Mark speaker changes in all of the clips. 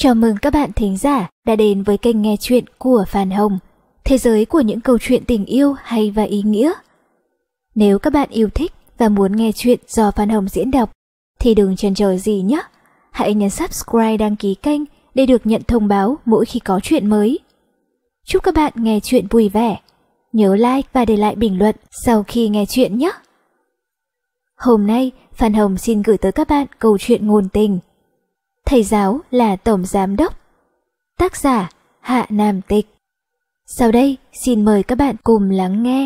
Speaker 1: Chào mừng các bạn thính giả đã đến với kênh nghe chuyện của Phan Hồng, thế giới của những câu chuyện tình yêu hay và ý nghĩa. Nếu các bạn yêu thích và muốn nghe chuyện do Phan Hồng diễn đọc thì đừng chần chờ gì nhé. Hãy nhấn subscribe đăng ký kênh để được nhận thông báo mỗi khi có chuyện mới. Chúc các bạn nghe chuyện vui vẻ. Nhớ like và để lại bình luận sau khi nghe chuyện nhé. Hôm nay Phan Hồng xin gửi tới các bạn câu chuyện ngôn tình Thầy giáo là tổng giám đốc. Tác giả Hạ Nam Tịch. Sau đây xin mời các bạn cùng lắng nghe.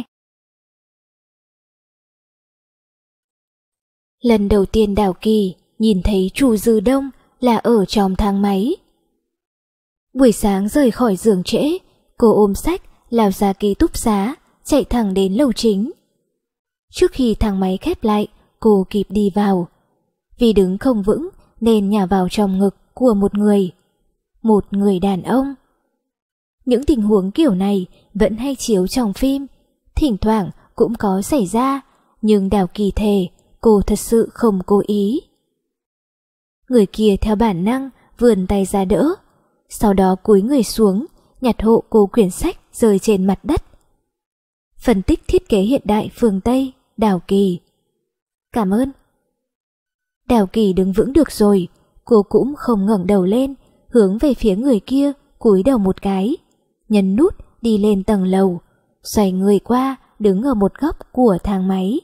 Speaker 1: Lần đầu tiên Đào Kỳ nhìn thấy Chu Dư Đông là ở trong thang máy. Buổi sáng rời khỏi giường trễ, cô ôm sách lao ra ký túc xá, chạy thẳng đến lầu chính. Trước khi thang máy khép lại, cô kịp đi vào. Vì đứng không vững nên nhả vào trong ngực của một người đàn ông. Những tình huống kiểu này vẫn hay chiếu trong phim, thỉnh thoảng cũng có xảy ra, nhưng Đào Kỳ thề cô thật sự không cố ý. Người kia theo bản năng vươn tay ra đỡ, sau đó cúi người xuống, nhặt hộ cô quyển sách rơi trên mặt đất. Phân tích thiết kế hiện đại phương Tây, Đào Kỳ. Cảm ơn. Đào Kỳ đứng vững được rồi, cô cũng không ngẩng đầu lên, hướng về phía người kia, cúi đầu một cái, nhấn nút đi lên tầng lầu, xoay người qua đứng ở một góc của thang máy.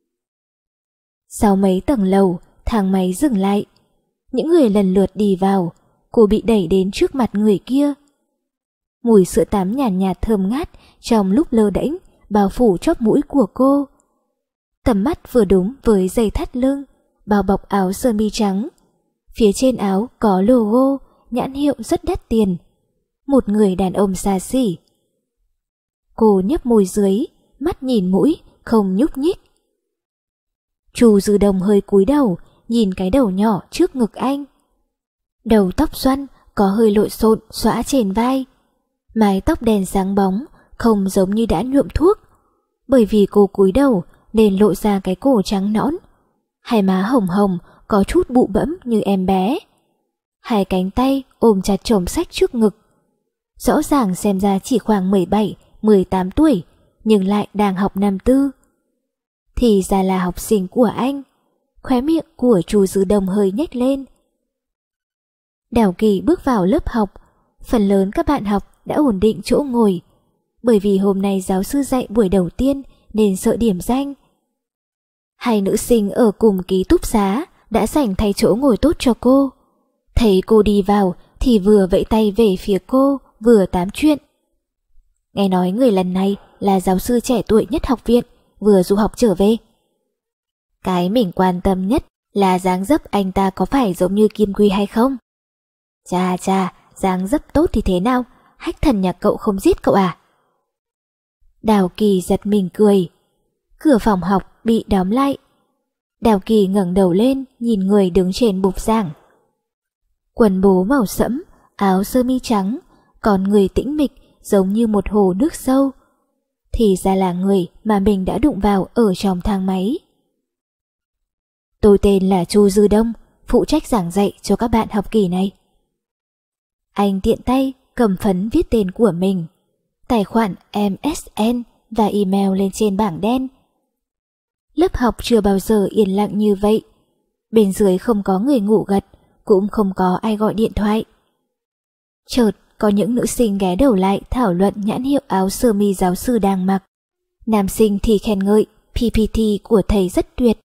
Speaker 1: Sau mấy tầng lầu, thang máy dừng lại. Những người lần lượt đi vào, cô bị đẩy đến trước mặt người kia. Mùi sữa tắm nhàn nhạt thơm ngát trong lúc lơ đễnh bao phủ chóp mũi của cô. Tầm mắt vừa đúng với dây thắt lưng, bao bọc áo sơ mi trắng. Phía trên áo có logo, nhãn hiệu rất đắt tiền. Một người đàn ông xa xỉ. Cô nhấp môi dưới, mắt nhìn mũi, không nhúc nhích. Chu Dư Đông hơi cúi đầu, nhìn cái đầu nhỏ trước ngực anh. Đầu tóc xoăn có hơi lộn xộn xõa trên vai. Mái tóc đen sáng bóng, không giống như đã nhuộm thuốc. Bởi vì cô cúi đầu nên lộ ra cái cổ trắng nõn. Hai má hồng hồng, có chút bụ bẫm như em bé. Hai cánh tay ôm chặt chồng sách trước ngực. Rõ ràng xem ra chỉ khoảng 17-18 tuổi, nhưng lại đang học năm tư. Thì ra là học sinh của anh. Khóe miệng của Chu Dư Đông hơi nhếch lên. Đào Kỳ bước vào lớp học. Phần lớn các bạn học đã ổn định chỗ ngồi, bởi vì hôm nay giáo sư dạy buổi đầu tiên nên sợ điểm danh. Hai nữ sinh ở cùng ký túc xá đã dành thay chỗ ngồi tốt cho cô. Thấy cô đi vào thì vừa vẫy tay về phía cô, vừa tám chuyện. Nghe nói người lần này là giáo sư trẻ tuổi nhất học viện, vừa du học trở về. Cái mình quan tâm nhất là dáng dấp anh ta có phải giống như Kim Quy hay không? Chà, dáng dấp tốt thì thế nào? Hách thần nhà cậu không giết cậu à? Đào Kỳ giật mình cười. Cửa phòng học bị đóng lại. Đào Kỳ ngẩng đầu lên nhìn người đứng trên bục giảng. Quần bố màu sẫm, áo sơ mi trắng, còn người tĩnh mịch giống như một hồ nước sâu. Thì ra là người mà mình đã đụng vào ở trong thang máy. Tôi tên là Chu Dư Đông, phụ trách giảng dạy cho các bạn học kỳ này. Anh tiện tay cầm phấn viết tên của mình, tài khoản MSN và email lên trên bảng đen. Lớp học chưa bao giờ yên lặng như vậy. Bên dưới không có người ngủ gật, cũng không có ai gọi điện thoại. Chợt có những nữ sinh ghé đầu lại thảo luận nhãn hiệu áo sơ mi giáo sư đang mặc. Nam sinh thì khen ngợi PPT của thầy rất tuyệt.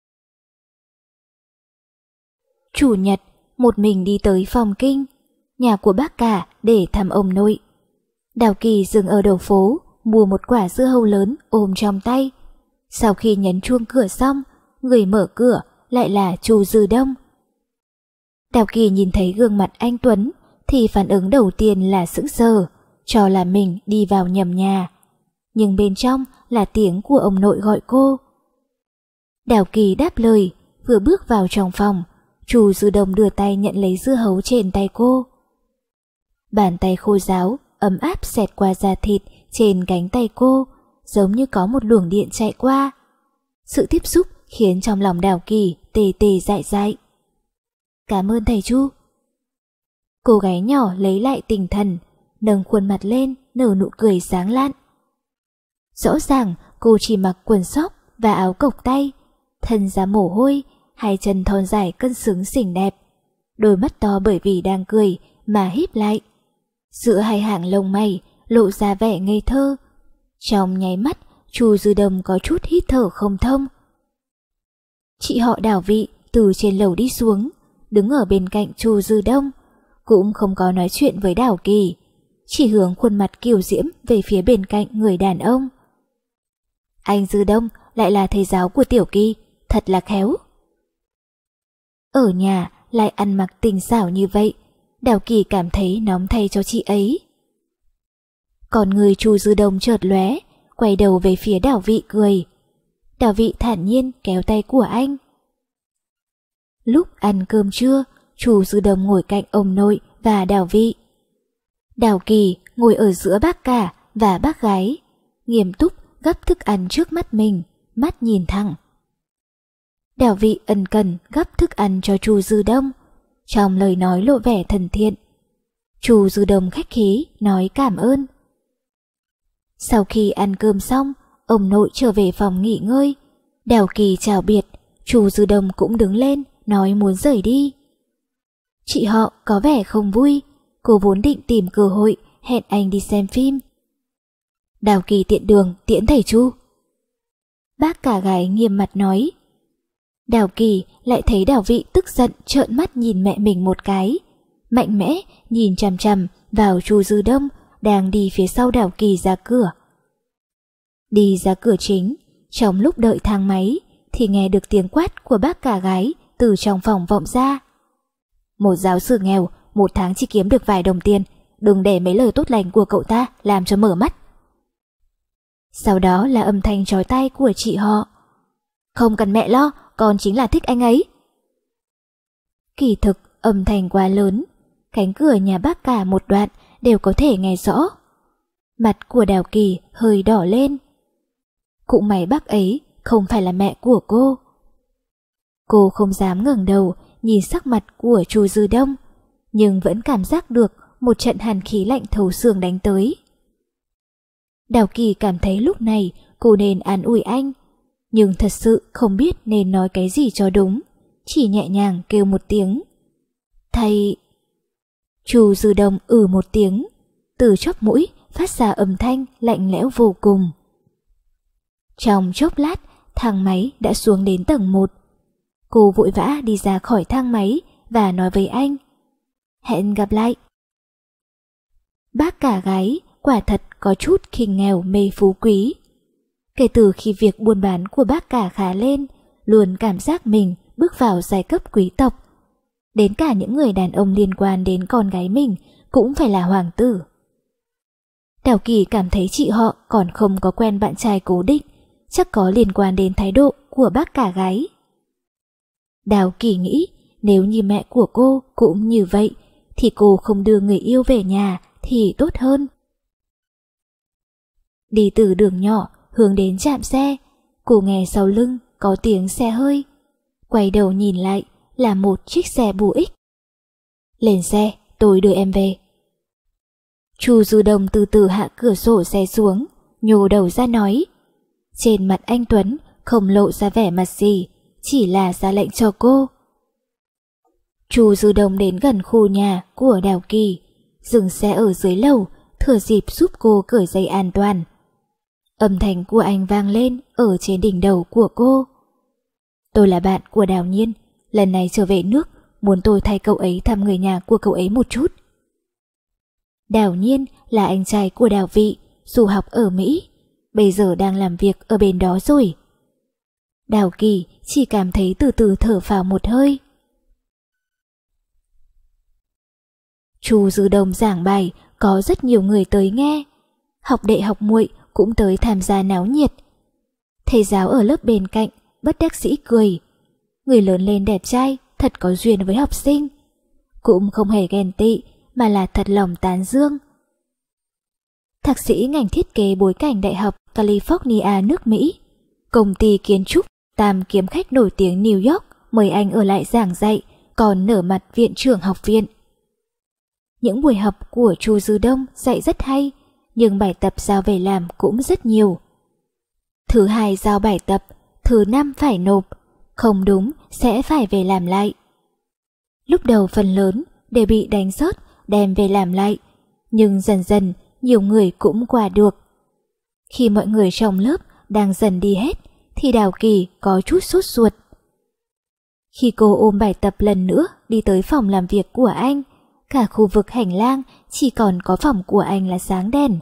Speaker 1: Chủ nhật, một mình đi tới phòng kinh, nhà của bác cả để thăm ông nội. Đào Kỳ dừng ở đầu phố, mua một quả dưa hấu lớn ôm trong tay. Sau khi nhấn chuông cửa xong, người mở cửa lại là Chu Dư Đông. Đào Kỳ nhìn thấy gương mặt anh Tuấn thì phản ứng đầu tiên là sững sờ, cho là mình đi vào nhầm nhà. Nhưng bên trong là tiếng của ông nội gọi cô. Đào Kỳ đáp lời, vừa bước vào trong phòng, Chu Dư Đông đưa tay nhận lấy dưa hấu trên tay cô. Bàn tay khô ráo, ấm áp xẹt qua da thịt trên cánh tay cô, giống như có một luồng điện chạy qua. Sự tiếp xúc khiến trong lòng Đào Kỳ tê tê dại dại. Cảm ơn thầy Chu. Cô gái nhỏ lấy lại tinh thần, nâng khuôn mặt lên nở nụ cười sáng lạn. Rõ ràng cô chỉ mặc quần sóc và áo cộc tay, thân ra mồ hôi, hai chân thon dài cân xứng xinh đẹp. Đôi mắt to bởi vì đang cười mà híp lại. Giữa hai hàng lông mày lộ ra vẻ ngây thơ. Trong nháy mắt, Chu Dư Đông có chút hít thở không thông. Chị họ Đào Vị từ trên lầu đi xuống, đứng ở bên cạnh Chu Dư Đông, cũng không có nói chuyện với Đào Kỳ, chỉ hướng khuôn mặt kiều diễm về phía bên cạnh người đàn ông. Anh Dư Đông lại là thầy giáo của Tiểu Kỳ, thật là khéo. Ở nhà lại ăn mặc tinh xảo như vậy, Đào Kỳ cảm thấy nóng thay cho chị ấy. Còn người Chu Dư Đông chợt lóe, quay đầu về phía Đào Vị cười. Đào Vị thản nhiên kéo tay của anh. Lúc ăn cơm trưa, Chu Dư Đông ngồi cạnh ông nội và Đào Vị. Đào Kỳ ngồi ở giữa bác cả và bác gái, nghiêm túc gắp thức ăn trước mắt mình, mắt nhìn thẳng. Đào Vị ân cần gắp thức ăn cho Chu Dư Đông, trong lời nói lộ vẻ thân thiện. Chu Dư Đông khách khí nói cảm ơn. Sau khi ăn cơm xong, ông nội trở về phòng nghỉ ngơi. Đào Kỳ chào biệt, Chu Dư Đông cũng đứng lên nói muốn rời đi. Chị họ có vẻ không vui, cô vốn định tìm cơ hội hẹn anh đi xem phim. Đào Kỳ tiện đường tiễn thầy Chu. Bác cả gái nghiêm mặt nói. Đào Kỳ lại thấy Đào Vị tức giận trợn mắt nhìn mẹ mình một cái, mạnh mẽ nhìn chằm chằm vào Chu Dư Đông đang đi phía sau Đào Kỳ ra cửa. Đi ra cửa chính, trong lúc đợi thang máy thì nghe được tiếng quát của bác cả gái từ trong phòng vọng ra. Một giáo sư nghèo, một tháng chỉ kiếm được vài đồng tiền, đừng để mấy lời tốt lành của cậu ta làm cho mở mắt. Sau đó là âm thanh chói tai của chị họ. Không cần mẹ lo, con chính là thích anh ấy. Kỳ thực âm thanh quá lớn, cánh cửa nhà bác cả một đoạn đều có thể nghe rõ. Mặt của Đào Kỳ hơi đỏ lên. Cũng may bác ấy không phải là mẹ của cô. Cô không dám ngẩng đầu nhìn sắc mặt của Chu Dư Đông, nhưng vẫn cảm giác được một trận hàn khí lạnh thấu xương đánh tới. Đào Kỳ cảm thấy lúc này cô nên an ủi anh, nhưng thật sự không biết nên nói cái gì cho đúng, chỉ nhẹ nhàng kêu một tiếng. Thầy... Chu Dư Đông một tiếng, từ chóp mũi phát ra âm thanh lạnh lẽo vô cùng. Trong chốc lát, thang máy đã xuống đến tầng 1. Cô vội vã đi ra khỏi thang máy và nói với anh. Hẹn gặp lại. Bác cả gái quả thật có chút khinh nghèo mê phú quý. Kể từ khi việc buôn bán của bác cả khá lên, luôn cảm giác mình bước vào giai cấp quý tộc. Đến cả những người đàn ông liên quan đến con gái mình cũng phải là hoàng tử. Đào Kỳ cảm thấy chị họ còn không có quen bạn trai cố định, chắc có liên quan đến thái độ của bác cả gái. Đào Kỳ nghĩ nếu như mẹ của cô cũng như vậy thì cô không đưa người yêu về nhà thì tốt hơn. Đi từ đường nhỏ hướng đến trạm xe, cô nghe sau lưng có tiếng xe hơi. Quay đầu nhìn lại là một chiếc xe Buick. Lên xe, tôi đưa em về. Chu Dư Đông từ từ hạ cửa sổ xe xuống, nhô đầu ra nói. Trên mặt anh Tuấn không lộ ra vẻ mặt gì, chỉ là ra lệnh cho cô. Chu Dư Đông đến gần khu nhà của Đào Kỳ, dừng xe ở dưới lầu, thừa dịp giúp cô cởi dây an toàn. Âm thanh của anh vang lên ở trên đỉnh đầu của cô. Tôi là bạn của Đào Nhiên, lần này trở về nước, muốn tôi thay cậu ấy thăm người nhà của cậu ấy một chút. Đào Nhiên là anh trai của Đào Vị, du học ở Mỹ, bây giờ đang làm việc ở bên đó rồi. Đào Kỳ chỉ cảm thấy từ từ thở phào một hơi. Chu Dư Đông giảng bài có rất nhiều người tới nghe, học đệ học muội cũng tới tham gia náo nhiệt. Thầy giáo ở lớp bên cạnh bất đắc dĩ cười. Người lớn lên đẹp trai thật có duyên với học sinh, cũng không hề ghen tị mà là thật lòng tán dương. Thạc sĩ ngành thiết kế bối cảnh Đại học California nước Mỹ, công ty kiến trúc Tam Kiếm Khách nổi tiếng New York mời anh ở lại giảng dạy, còn nở mặt viện trưởng học viện. Những buổi học của Chu Dư Đông dạy rất hay, nhưng bài tập giao về làm cũng rất nhiều. Thứ hai giao bài tập, thứ năm phải nộp, không đúng sẽ phải về làm lại. Lúc đầu phần lớn đều bị đánh rớt đem về làm lại, nhưng dần dần nhiều người cũng qua được. Khi mọi người trong lớp đang dần đi hết thì Đào Kỳ có chút sốt ruột. Khi cô ôm bài tập lần nữa đi tới phòng làm việc của anh, cả khu vực hành lang chỉ còn có phòng của anh là sáng đèn.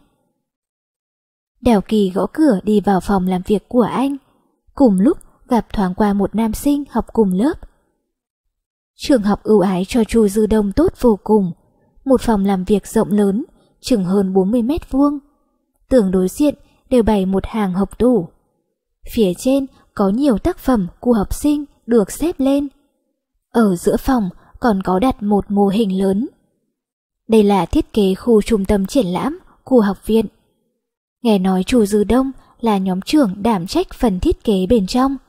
Speaker 1: Đào Kỳ gõ cửa đi vào phòng làm việc của anh, cùng lúc gặp thoáng qua một nam sinh học cùng lớp. Trường học ưu ái cho Chu Dư Đông tốt vô cùng, một phòng làm việc rộng lớn, chừng hơn 40 mét vuông. Tường đối diện đều bày một hàng hộc tủ. Phía trên có nhiều tác phẩm của học sinh được xếp lên. Ở giữa phòng còn có đặt một mô hình lớn. Đây là thiết kế khu trung tâm triển lãm của học viện. Nghe nói Chu Dư Đông là nhóm trưởng đảm trách phần thiết kế bên trong.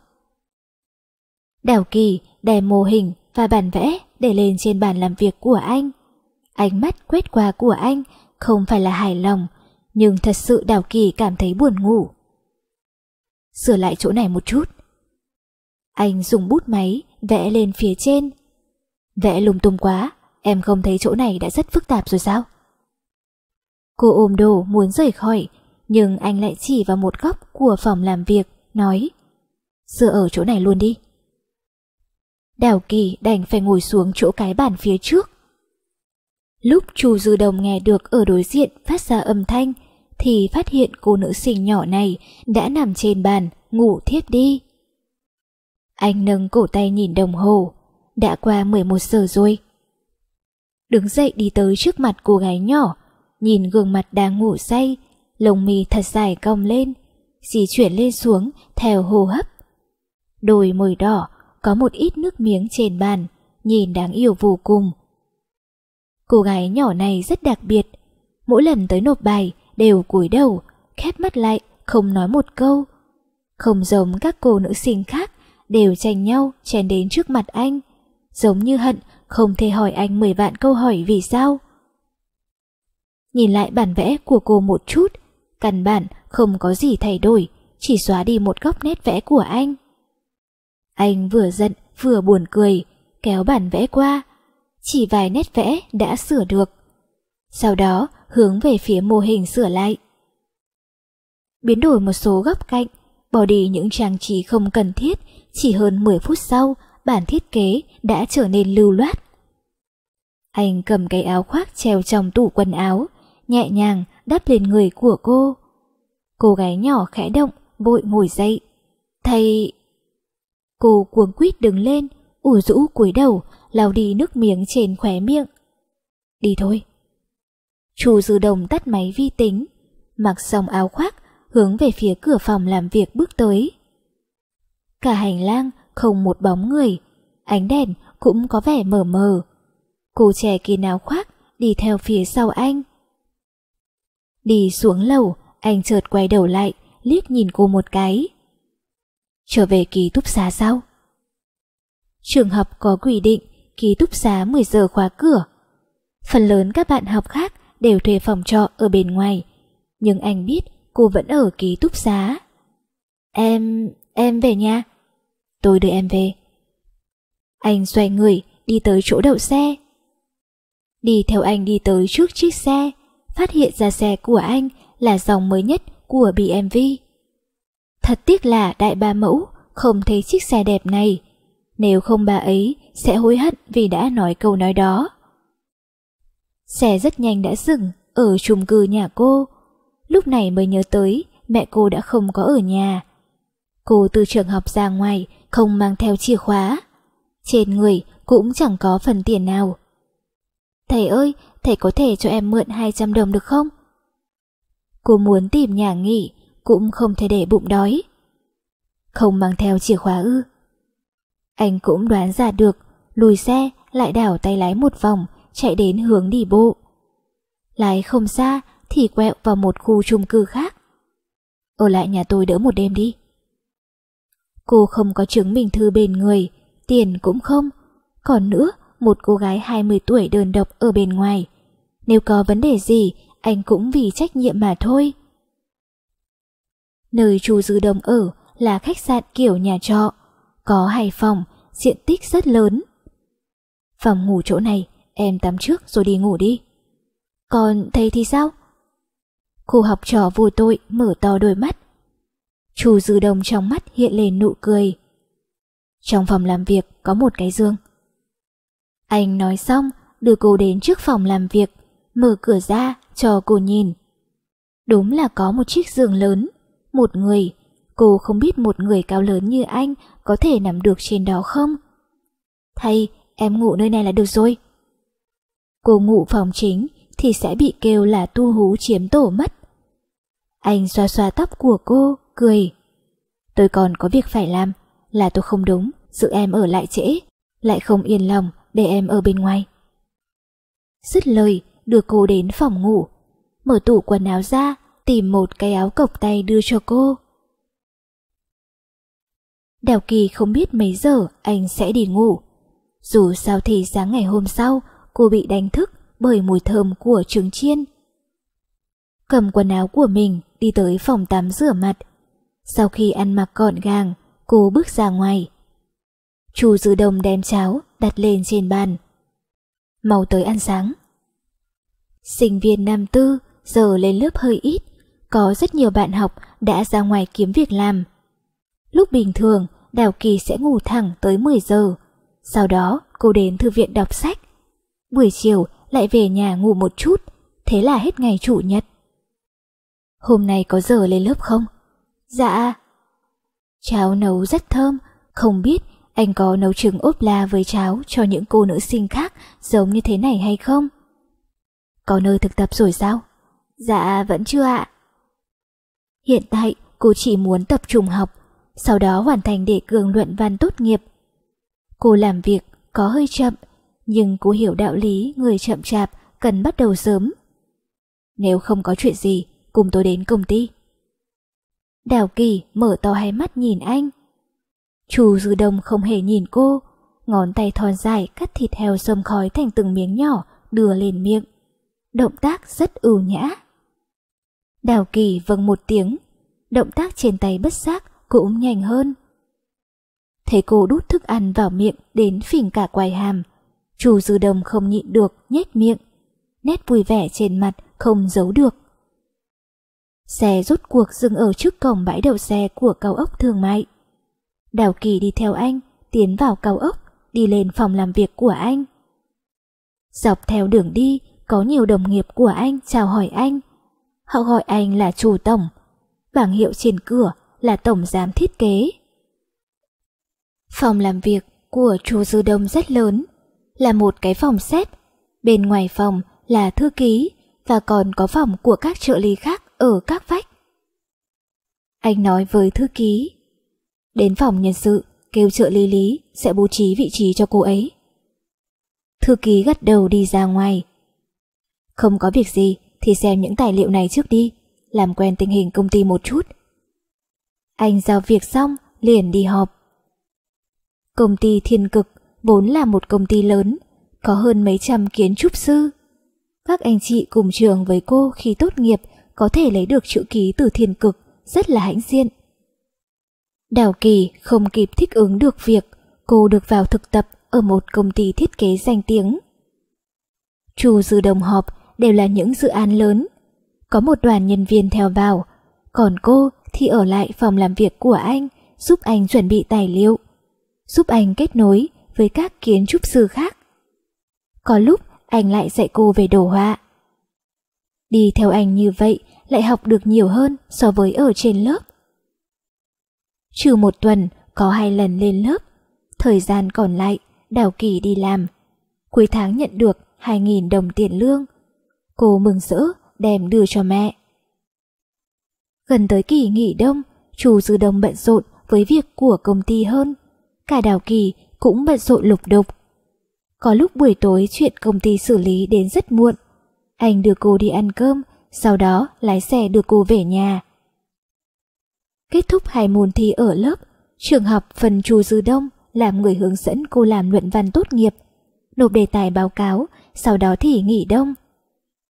Speaker 1: Đào Kỳ đem mô hình và bản vẽ để lên trên bàn làm việc của anh. Ánh mắt quét qua của anh không phải là hài lòng, nhưng thật sự Đào Kỳ cảm thấy buồn ngủ. Sửa lại chỗ này một chút. Anh dùng bút máy vẽ lên phía trên. Vẽ lung tung quá, em không thấy chỗ này đã rất phức tạp rồi sao? Cô ôm đồ muốn rời khỏi, nhưng anh lại chỉ vào một góc của phòng làm việc, nói: sửa ở chỗ này luôn đi. Đào Kỳ đành phải ngồi xuống chỗ cái bàn phía trước. Lúc Chu Dư Đông nghe được ở đối diện phát ra âm thanh thì phát hiện cô nữ sinh nhỏ này đã nằm trên bàn ngủ thiếp đi. Anh nâng cổ tay nhìn đồng hồ, đã qua 11 giờ rồi. Đứng dậy đi tới trước mặt cô gái nhỏ, nhìn gương mặt đang ngủ say, lông mi thật dài cong lên, di chuyển lên xuống theo hô hấp. Đôi môi đỏ có một ít nước miếng trên bàn, nhìn đáng yêu vô cùng. Cô gái nhỏ này rất đặc biệt, mỗi lần tới nộp bài đều cúi đầu, khép mắt lại, không nói một câu. Không giống các cô nữ sinh khác đều tranh nhau chen đến trước mặt anh, giống như hận không thể hỏi anh 10 vạn câu hỏi vì sao. Nhìn lại bản vẽ của cô một chút, căn bản không có gì thay đổi, chỉ xóa đi một góc nét vẽ của anh. Anh vừa giận vừa buồn cười, kéo bản vẽ qua, chỉ vài nét vẽ đã sửa được. Sau đó hướng về phía mô hình sửa lại. Biến đổi một số góc cạnh, bỏ đi những trang trí không cần thiết, chỉ hơn 10 phút sau, bản thiết kế đã trở nên lưu loát. Anh cầm cái áo khoác treo trong tủ quần áo, nhẹ nhàng đắp lên người của cô. Cô gái nhỏ khẽ động, vội ngồi dậy. Thầy... Cô cuống quýt đứng lên, ủ rũ cúi đầu, lau đi nước miếng trên khóe miệng. Đi thôi. Chu Dư Đông tắt máy vi tính, mặc xong áo khoác, hướng về phía cửa phòng làm việc bước tới. Cả hành lang không một bóng người, ánh đèn cũng có vẻ mờ mờ. Cô che kín áo khoác, đi theo phía sau anh. Đi xuống lầu, anh chợt quay đầu lại, liếc nhìn cô một cái. Trở về ký túc xá sao? Trường học có quy định ký túc xá 10 giờ khóa cửa. Phần lớn các bạn học khác đều thuê phòng trọ ở bên ngoài, nhưng anh biết cô vẫn ở ký túc xá. Em về nha. Tôi đưa em về. Anh xoay người đi tới chỗ đậu xe. Đi theo anh đi tới trước chiếc xe, phát hiện ra xe của anh là dòng mới nhất của BMW. Thật tiếc là đại bá mẫu không thấy chiếc xe đẹp này, nếu không bà ấy sẽ hối hận vì đã nói câu nói đó. Xe rất nhanh đã dừng ở chung cư nhà cô. Lúc này mới nhớ tới mẹ cô đã không có ở nhà. Cô từ trường học ra ngoài không mang theo chìa khóa, trên người cũng chẳng có phần tiền nào. Thầy ơi, thầy có thể cho em mượn 200 đồng được không? Cô muốn tìm nhà nghỉ, cũng không thể để bụng đói. Không mang theo chìa khóa ư? Anh cũng đoán ra được, lùi xe lại đảo tay lái một vòng, chạy đến hướng đi bộ. Lái không xa thì quẹo vào một khu chung cư khác. Ở lại nhà tôi đỡ một đêm đi. Cô không có chứng minh thư bên người, tiền cũng không. Còn nữa, một cô gái 20 tuổi đơn độc ở bên ngoài, Nếu có vấn đề gì, anh cũng vì trách nhiệm mà thôi. Nơi chú Dư Đông ở là khách sạn kiểu nhà trọ, có 2 phòng, diện tích rất lớn. Phòng ngủ chỗ này, em tắm trước rồi đi ngủ đi. Còn thầy thì sao? Cô học trò vô tội mở to đôi mắt. Chú Dư Đông trong mắt hiện lên nụ cười. Trong phòng làm việc có một cái giường. Anh nói xong, đưa cô đến trước phòng làm việc, mở cửa ra cho cô nhìn. Đúng là có một chiếc giường lớn, một người. Cô không biết một người cao lớn như anh có thể nằm được trên đó không? Thầy, em ngủ nơi này là được rồi. Cô ngủ phòng chính thì sẽ bị kêu là tu hú chiếm tổ mất. Anh xoa xoa tóc của cô, cười. Tôi còn có việc phải làm, là tôi không đúng, giữ em ở lại trễ, lại không yên lòng để em ở bên ngoài. Dứt lời, đưa cô đến phòng ngủ, mở tủ quần áo ra, tìm một cái áo cộc tay đưa cho cô. Đào Kỳ không biết mấy giờ anh sẽ đi ngủ. Dù sao thì sáng ngày hôm sau, cô bị đánh thức bởi mùi thơm của trứng chiên. Cầm quần áo của mình đi tới phòng tắm rửa mặt. Sau khi ăn mặc gọn gàng, cô bước ra ngoài. Chú Dư Đông đem cháo đặt lên trên bàn. Mau tới ăn sáng. Sinh viên năm tư giờ lên lớp hơi ít, có rất nhiều bạn học đã ra ngoài kiếm việc làm. Lúc bình thường, Đào Kỳ sẽ ngủ thẳng tới 10 giờ. Sau đó cô đến thư viện đọc sách. Buổi chiều lại về nhà ngủ một chút, thế là hết ngày chủ nhật. Hôm nay có giờ lên lớp không? Dạ. Cháo nấu rất thơm, không biết anh có nấu trứng ốp la với cháo cho những cô nữ sinh khác giống như thế này hay không? Có nơi thực tập rồi sao? Dạ vẫn chưa ạ. Hiện tại cô chỉ muốn tập trung học, sau đó hoàn thành đề cương luận văn tốt nghiệp. Cô làm việc có hơi chậm, nhưng cô hiểu đạo lý người chậm chạp cần bắt đầu sớm. Nếu không có chuyện gì, cùng tôi đến công ty. Đào Kỳ mở to hai mắt nhìn anh. Chú Dư Đông không hề nhìn cô, ngón tay thon dài cắt thịt heo xông khói thành từng miếng nhỏ đưa lên miệng. Động tác rất ưu nhã. Đào Kỳ vâng một tiếng, động tác trên tay bất giác cũng nhanh hơn. Thấy cô đút thức ăn vào miệng đến phình cả quai hàm, chú Dư Đông không nhịn được nhếch miệng, nét vui vẻ trên mặt không giấu được. Xe rốt cuộc dừng ở trước cổng bãi đậu xe của cao ốc thương mại. Đào Kỳ đi theo anh, tiến vào cao ốc, đi lên phòng làm việc của anh. Dọc theo đường đi, có nhiều đồng nghiệp của anh chào hỏi anh. Họ gọi anh là chủ tổng, bảng hiệu trên cửa là tổng giám thiết kế. Phòng làm việc của chú Dư Đông rất lớn, là một cái phòng xếp. Bên ngoài phòng là thư ký và còn có phòng của các trợ lý khác ở các vách. Anh nói với thư ký, đến phòng nhân sự kêu trợ lý Lý sẽ bố trí vị trí cho cô ấy. Thư ký gật đầu đi ra ngoài. Không có việc gì thì xem những tài liệu này trước đi, làm quen tình hình công ty một chút. Anh giao việc xong liền đi họp. Công ty Thiên Cực vốn là một công ty lớn, có hơn mấy trăm kiến trúc sư. Các anh chị cùng trường với cô khi tốt nghiệp có thể lấy được chữ ký từ Thiên Cực rất là hãnh diện. Đào Kỳ không kịp thích ứng được việc cô được vào thực tập ở một công ty thiết kế danh tiếng. Chú Dư Đông họp đều là những dự án lớn, có một đoàn nhân viên theo vào, còn cô thì ở lại phòng làm việc của anh, giúp anh chuẩn bị tài liệu, giúp anh kết nối với các kiến trúc sư khác. Có lúc anh lại dạy cô về đồ họa. Đi theo anh như vậy lại học được nhiều hơn so với ở trên lớp. Trừ một tuần có 2 lần lên lớp, thời gian còn lại Đào Kỳ đi làm. Cuối tháng nhận được 2.000 đồng tiền lương. Cô mừng rỡ đem đưa cho mẹ. Gần tới kỳ nghỉ đông, chú Dư Đông bận rộn với việc của công ty hơn. Cả Đào Kỳ cũng bận rộn lục đục. Có lúc buổi tối chuyện công ty xử lý đến rất muộn. Anh đưa cô đi ăn cơm, sau đó lái xe đưa cô về nhà. Kết thúc 2 môn thi ở lớp, trường học phần chú Dư Đông làm người hướng dẫn cô làm luận văn tốt nghiệp, nộp đề tài báo cáo, sau đó thì nghỉ đông.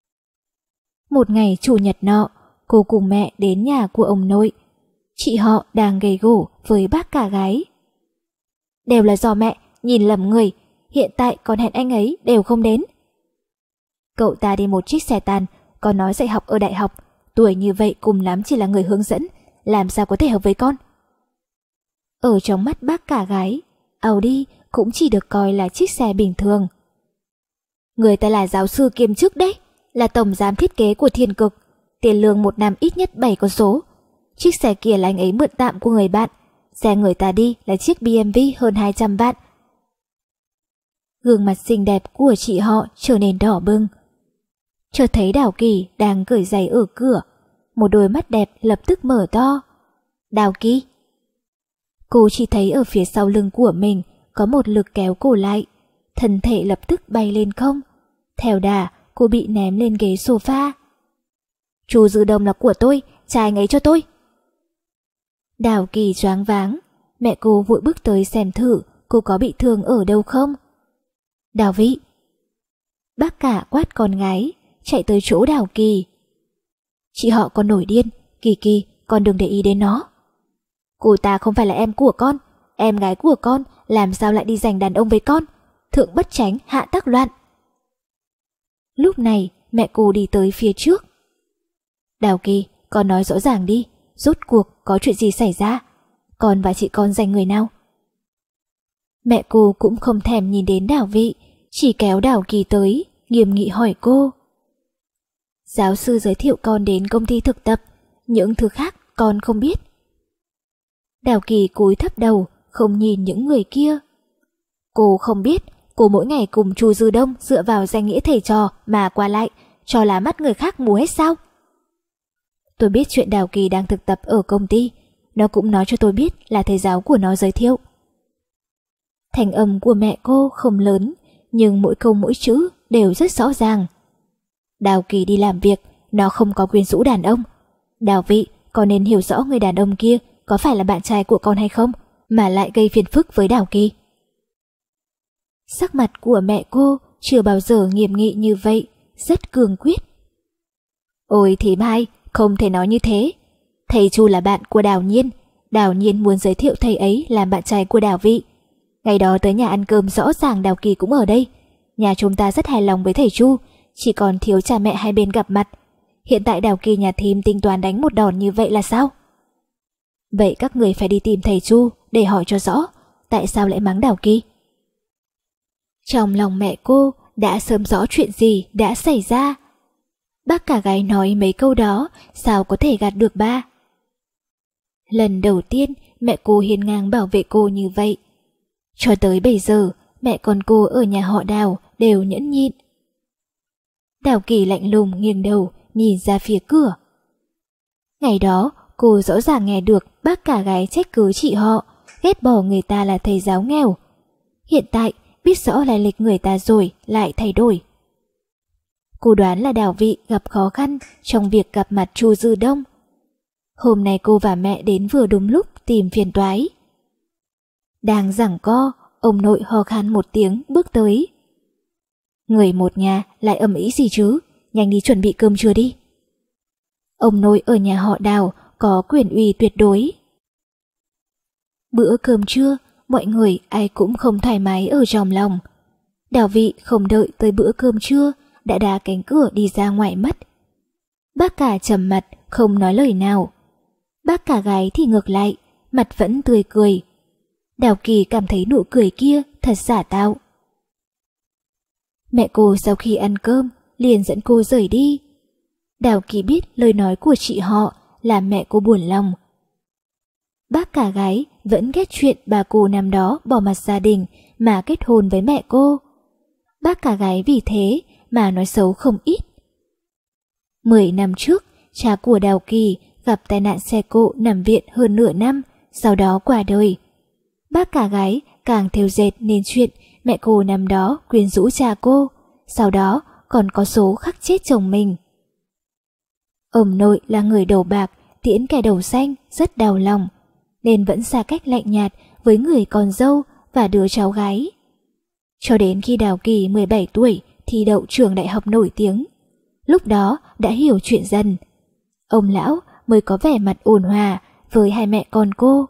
Speaker 1: Một ngày chủ nhật nọ, cô cùng mẹ đến nhà của ông nội. Chị họ đang gầy gổ với bác cả gái. Đều là do mẹ nhìn lầm người, hiện tại con hẹn anh ấy đều không đến. Cậu ta đi một chiếc xe tàn, còn nói dạy học ở đại học, tuổi như vậy cùng lắm chỉ là người hướng dẫn, làm sao có thể hợp với con. Ở trong mắt bác cả gái, Audi cũng chỉ được coi là chiếc xe bình thường. Người ta là giáo sư kiêm chức đấy, là tổng giám thiết kế của Thiên Cực, tiền lương một năm ít nhất 7 con số. Chiếc xe kia là anh ấy mượn tạm của người bạn, xe người ta đi là chiếc BMW hơn 200 vạn. Gương mặt xinh đẹp của chị họ trở nên đỏ bừng. Chợt thấy Đào Kỳ đang cởi giày ở cửa, một đôi mắt đẹp lập tức mở to. Đào Kỳ. Cô chỉ thấy ở phía sau lưng của mình có một lực kéo cổ lại, thân thể lập tức bay lên không. Theo đà, cô bị ném lên ghế sofa. Chu Dư Đông là của tôi, trả anh ấy cho tôi. Đào Kỳ choáng váng, mẹ cô vội bước tới xem thử cô có bị thương ở đâu không. Đào Vĩ. Bác cả quát con gái, chạy tới chỗ Đào Kỳ. Chị họ còn nổi điên, Kỳ Kỳ, con đừng để ý đến nó. Cô ta không phải là em của con, em gái của con làm sao lại đi giành đàn ông với con, thượng bất tránh hạ tắc loạn. Lúc này mẹ cô đi tới phía trước. Đào Kỳ, con nói rõ ràng đi, rốt cuộc có chuyện gì xảy ra, con và chị con giành người nào? Mẹ cô cũng không thèm nhìn đến Đào Vĩ, chỉ kéo Đào Kỳ tới, nghiêm nghị hỏi cô. Giáo sư giới thiệu con đến công ty thực tập, những thứ khác con không biết. Đào Kỳ cúi thấp đầu, không nhìn những người kia. Cô không biết, cô mỗi ngày cùng Chu Dư Đông dựa vào danh nghĩa thầy trò mà qua lại, cho là mắt người khác mù hết sao? Tôi biết chuyện Đào Kỳ đang thực tập ở công ty, nó cũng nói cho tôi biết là thầy giáo của nó giới thiệu. Thành âm của mẹ cô không lớn, nhưng mỗi câu mỗi chữ đều rất rõ ràng. Đào Kỳ đi làm việc, nó không có quyến rũ đàn ông. Đào Vĩ, con nên hiểu rõ người đàn ông kia có phải là bạn trai của con hay không, mà lại gây phiền phức với Đào Kỳ. Sắc mặt của mẹ cô chưa bao giờ nghiêm nghị như vậy, rất cương quyết. Ôi thím hai, không thể nói như thế. Thầy Chu là bạn của Đào Nhiên, Đào Nhiên muốn giới thiệu thầy ấy làm bạn trai của Đào Vĩ. Ngày đó tới nhà ăn cơm rõ ràng Đào Kỳ cũng ở đây. Nhà chúng ta rất hài lòng với thầy Chu, chỉ còn thiếu cha mẹ hai bên gặp mặt. Hiện tại Đào Kỳ nhà thím tính toán đánh một đòn như vậy là sao? Vậy các người phải đi tìm thầy Chu để hỏi cho rõ tại sao lại mắng Đào Kỳ. Trong lòng mẹ cô đã sớm rõ chuyện gì đã xảy ra. Bác cả gái nói mấy câu đó sao có thể gạt được ba. Lần đầu tiên mẹ cô hiên ngang bảo vệ cô như vậy. Cho tới bây giờ mẹ con cô ở nhà họ Đào đều nhẫn nhịn. Đào Kỳ lạnh lùng nghiêng đầu nhìn ra phía cửa. Ngày đó cô rõ ràng nghe được bác cả gái trách cứ chị họ, ghét bỏ người ta là thầy giáo nghèo. Hiện tại biết rõ lai lịch người ta rồi lại thay đổi. Cô đoán là Đào Vĩ gặp khó khăn trong việc gặp mặt Chu Dư Đông. Hôm nay cô và mẹ đến vừa đúng lúc tìm phiền toái. Đang giằng co, ông nội ho khan một tiếng bước tới. Người một nhà lại ầm ĩ gì chứ, nhanh đi chuẩn bị cơm trưa đi. Ông nội ở nhà họ Đào có quyền uy tuyệt đối. Bữa cơm trưa, mọi người ai cũng không thoải mái ở trong lòng. Đào Vĩ không đợi tới bữa cơm trưa đã đá cánh cửa đi ra ngoài mất. Bác cả trầm mặt không nói lời nào. Bác cả gái thì ngược lại, mặt vẫn tươi cười. Đào Kỳ cảm thấy nụ cười kia thật giả tạo. Mẹ cô sau khi ăn cơm liền dẫn cô rời đi. Đào Kỳ biết lời nói của chị họ làm mẹ cô buồn lòng. Bác cả gái vẫn ghét chuyện bà cô năm đó bỏ mặt gia đình mà kết hôn với mẹ cô. Bác cả gái vì thế mà nói xấu không ít. 10 năm trước, cha của Đào Kỳ gặp tai nạn xe cộ nằm viện hơn nửa năm, sau đó qua đời. Bác cả gái càng thêu dệt nên chuyện mẹ cô năm đó quyến rũ cha cô, sau đó còn có số khắc chết chồng mình. Ông nội là người đầu bạc, tiễn kẻ đầu xanh, rất đau lòng, nên vẫn xa cách lạnh nhạt với người con dâu và đứa cháu gái. Cho đến khi Đào Kỳ 17 tuổi thi đậu trường đại học nổi tiếng. Lúc đó đã hiểu chuyện dần. Ông lão mới có vẻ mặt ôn hòa với hai mẹ con cô.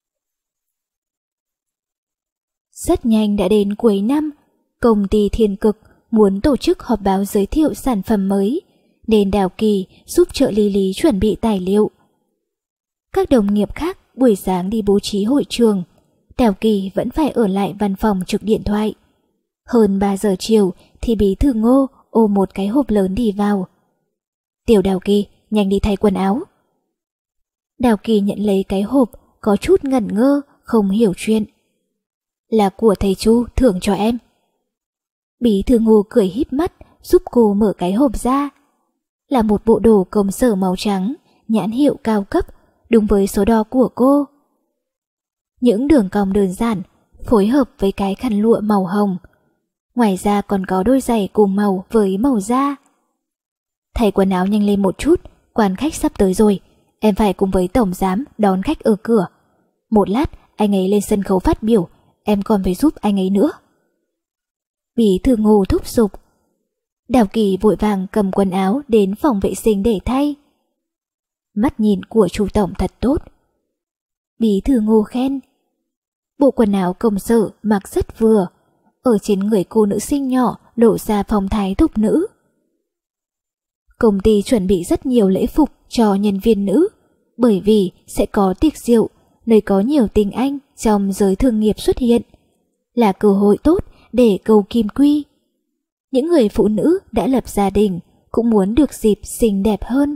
Speaker 1: Rất nhanh đã đến cuối năm, công ty Thiên Cực muốn tổ chức họp báo giới thiệu sản phẩm mới, nên Đào Kỳ giúp trợ Lý Lý chuẩn bị tài liệu. Các đồng nghiệp khác buổi sáng đi bố trí hội trường, Đào Kỳ vẫn phải ở lại văn phòng trực điện thoại. Hơn 3 giờ chiều thì bí thư Ngô ôm một cái hộp lớn đi vào. Tiểu Đào Kỳ, nhanh đi thay quần áo. Đào Kỳ nhận lấy cái hộp, có chút ngẩn ngơ, không hiểu chuyện. Là của thầy Chu thưởng cho em. Bí thư Ngô cười híp mắt giúp cô mở cái hộp ra. Là một bộ đồ công sở màu trắng, nhãn hiệu cao cấp, đúng với số đo của cô. Những đường cong đơn giản phối hợp với cái khăn lụa màu hồng. Ngoài ra còn có đôi giày cùng màu với màu da. Thay quần áo nhanh lên một chút, quan khách sắp tới rồi, em phải cùng với tổng giám đón khách ở cửa. Một lát anh ấy lên sân khấu phát biểu, em còn phải giúp anh ấy nữa. Bí thư Ngô thúc giục. Đào Kỳ vội vàng cầm quần áo đến phòng vệ sinh để thay. Mắt nhìn của Chu tổng thật tốt. Bí thư Ngô khen. Bộ quần áo công sở mặc rất vừa, ở trên người cô nữ sinh nhỏ lộ ra phong thái thục nữ. Công ty chuẩn bị rất nhiều lễ phục cho nhân viên nữ, bởi vì sẽ có tiệc rượu, nơi có nhiều tinh anh trong giới thương nghiệp xuất hiện, là cơ hội tốt để cầu kim quy. Những người phụ nữ đã lập gia đình cũng muốn được dịp xinh đẹp hơn.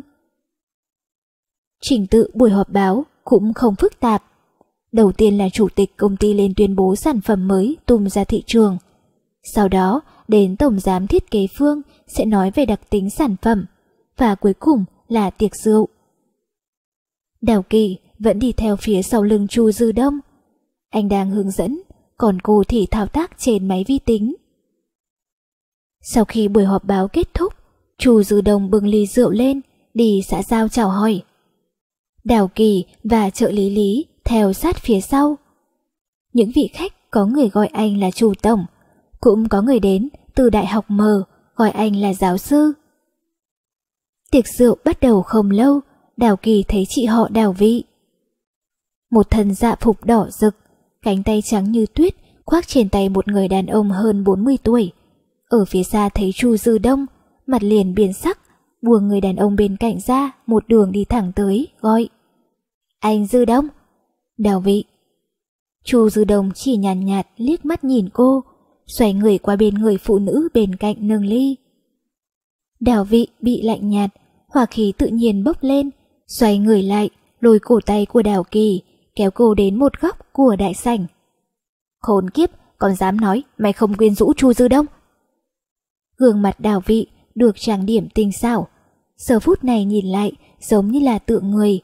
Speaker 1: Trình tự buổi họp báo cũng không phức tạp. Đầu tiên là chủ tịch công ty lên tuyên bố sản phẩm mới tung ra thị trường. Sau đó đến tổng giám thiết kế Phương sẽ nói về đặc tính sản phẩm. Và cuối cùng là tiệc rượu. Đào Kỳ vẫn đi theo phía sau lưng Chu Dư Đông. Anh đang hướng dẫn, còn cô thì thao tác trên máy vi tính. Sau khi buổi họp báo kết thúc, Chu Dư Đông bưng ly rượu lên, đi xã giao chào hỏi. Đào Kỳ và trợ lý Lý theo sát phía sau. Những vị khách có người gọi anh là Chu tổng, cũng có người đến từ Đại học M gọi anh là giáo sư. Tiệc rượu bắt đầu không lâu, Đào Kỳ thấy chị họ Đào Vị. Một thân dạ phục đỏ rực, cánh tay trắng như tuyết khoác trên tay một người đàn ông hơn 40 tuổi. Ở phía xa thấy Chu Dư Đông, mặt liền biến sắc, buông người đàn ông bên cạnh ra, một đường đi thẳng tới, gọi. Anh Dư Đông. Đào Vị. Chu Dư Đông chỉ nhàn nhạt liếc mắt nhìn cô, xoay người qua bên người phụ nữ bên cạnh nâng ly. Đào Vị bị lạnh nhạt, hỏa khí tự nhiên bốc lên, xoay người lại, lôi cổ tay của Đào Kỳ, kéo cô đến một góc của đại sảnh. Khốn kiếp, còn dám nói mày không quyến rũ Chu Dư Đông. Gương mặt Đào Vị được trang điểm tinh xảo, giờ phút này nhìn lại giống như là tượng người.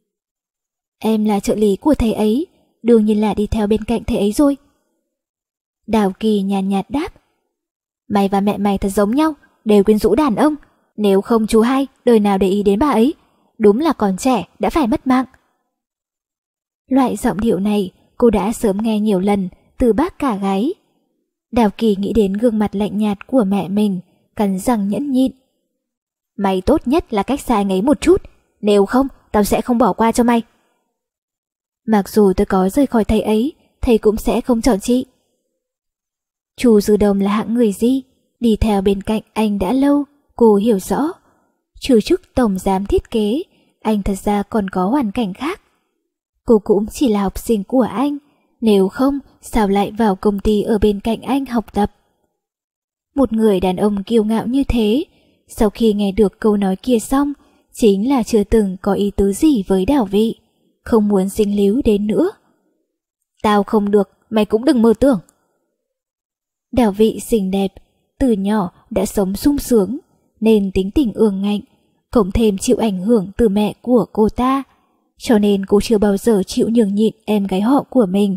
Speaker 1: Em là trợ lý của thầy ấy, đương nhiên là đi theo bên cạnh thầy ấy rồi. Đào Kỳ nhàn nhạt đáp. Mày và mẹ mày thật giống nhau, đều quyến rũ đàn ông. Nếu không chú hai đời nào để ý đến bà ấy, đúng là còn trẻ đã phải mất mạng. Loại giọng điệu này cô đã sớm nghe nhiều lần từ bác cả gái. Đào Kỳ nghĩ đến gương mặt lạnh nhạt của mẹ mình, cắn răng nhẫn nhịn. Mày tốt nhất là cách xa anh ấy một chút, nếu không tao sẽ không bỏ qua cho mày. Mặc dù tôi có rời khỏi thầy ấy, thầy cũng sẽ không chọn chị. Chu Dư Đông là hạng người gì, đi theo bên cạnh anh đã lâu, cô hiểu rõ. Trừ chức tổng giám thiết kế, anh thật ra còn có hoàn cảnh khác. Cô cũng chỉ là học sinh của anh, nếu không sao lại vào công ty ở bên cạnh anh học tập. Một người đàn ông kiêu ngạo như thế, sau khi nghe được câu nói kia xong, chính là chưa từng có ý tứ gì với Đào Vị, không muốn dính líu đến nữa. Tao không được, mày cũng đừng mơ tưởng. Đào Vị xinh đẹp, từ nhỏ đã sống sung sướng, nên tính tình ương ngạnh, cộng thêm chịu ảnh hưởng từ mẹ của cô ta, cho nên cô chưa bao giờ chịu nhường nhịn em gái họ của mình.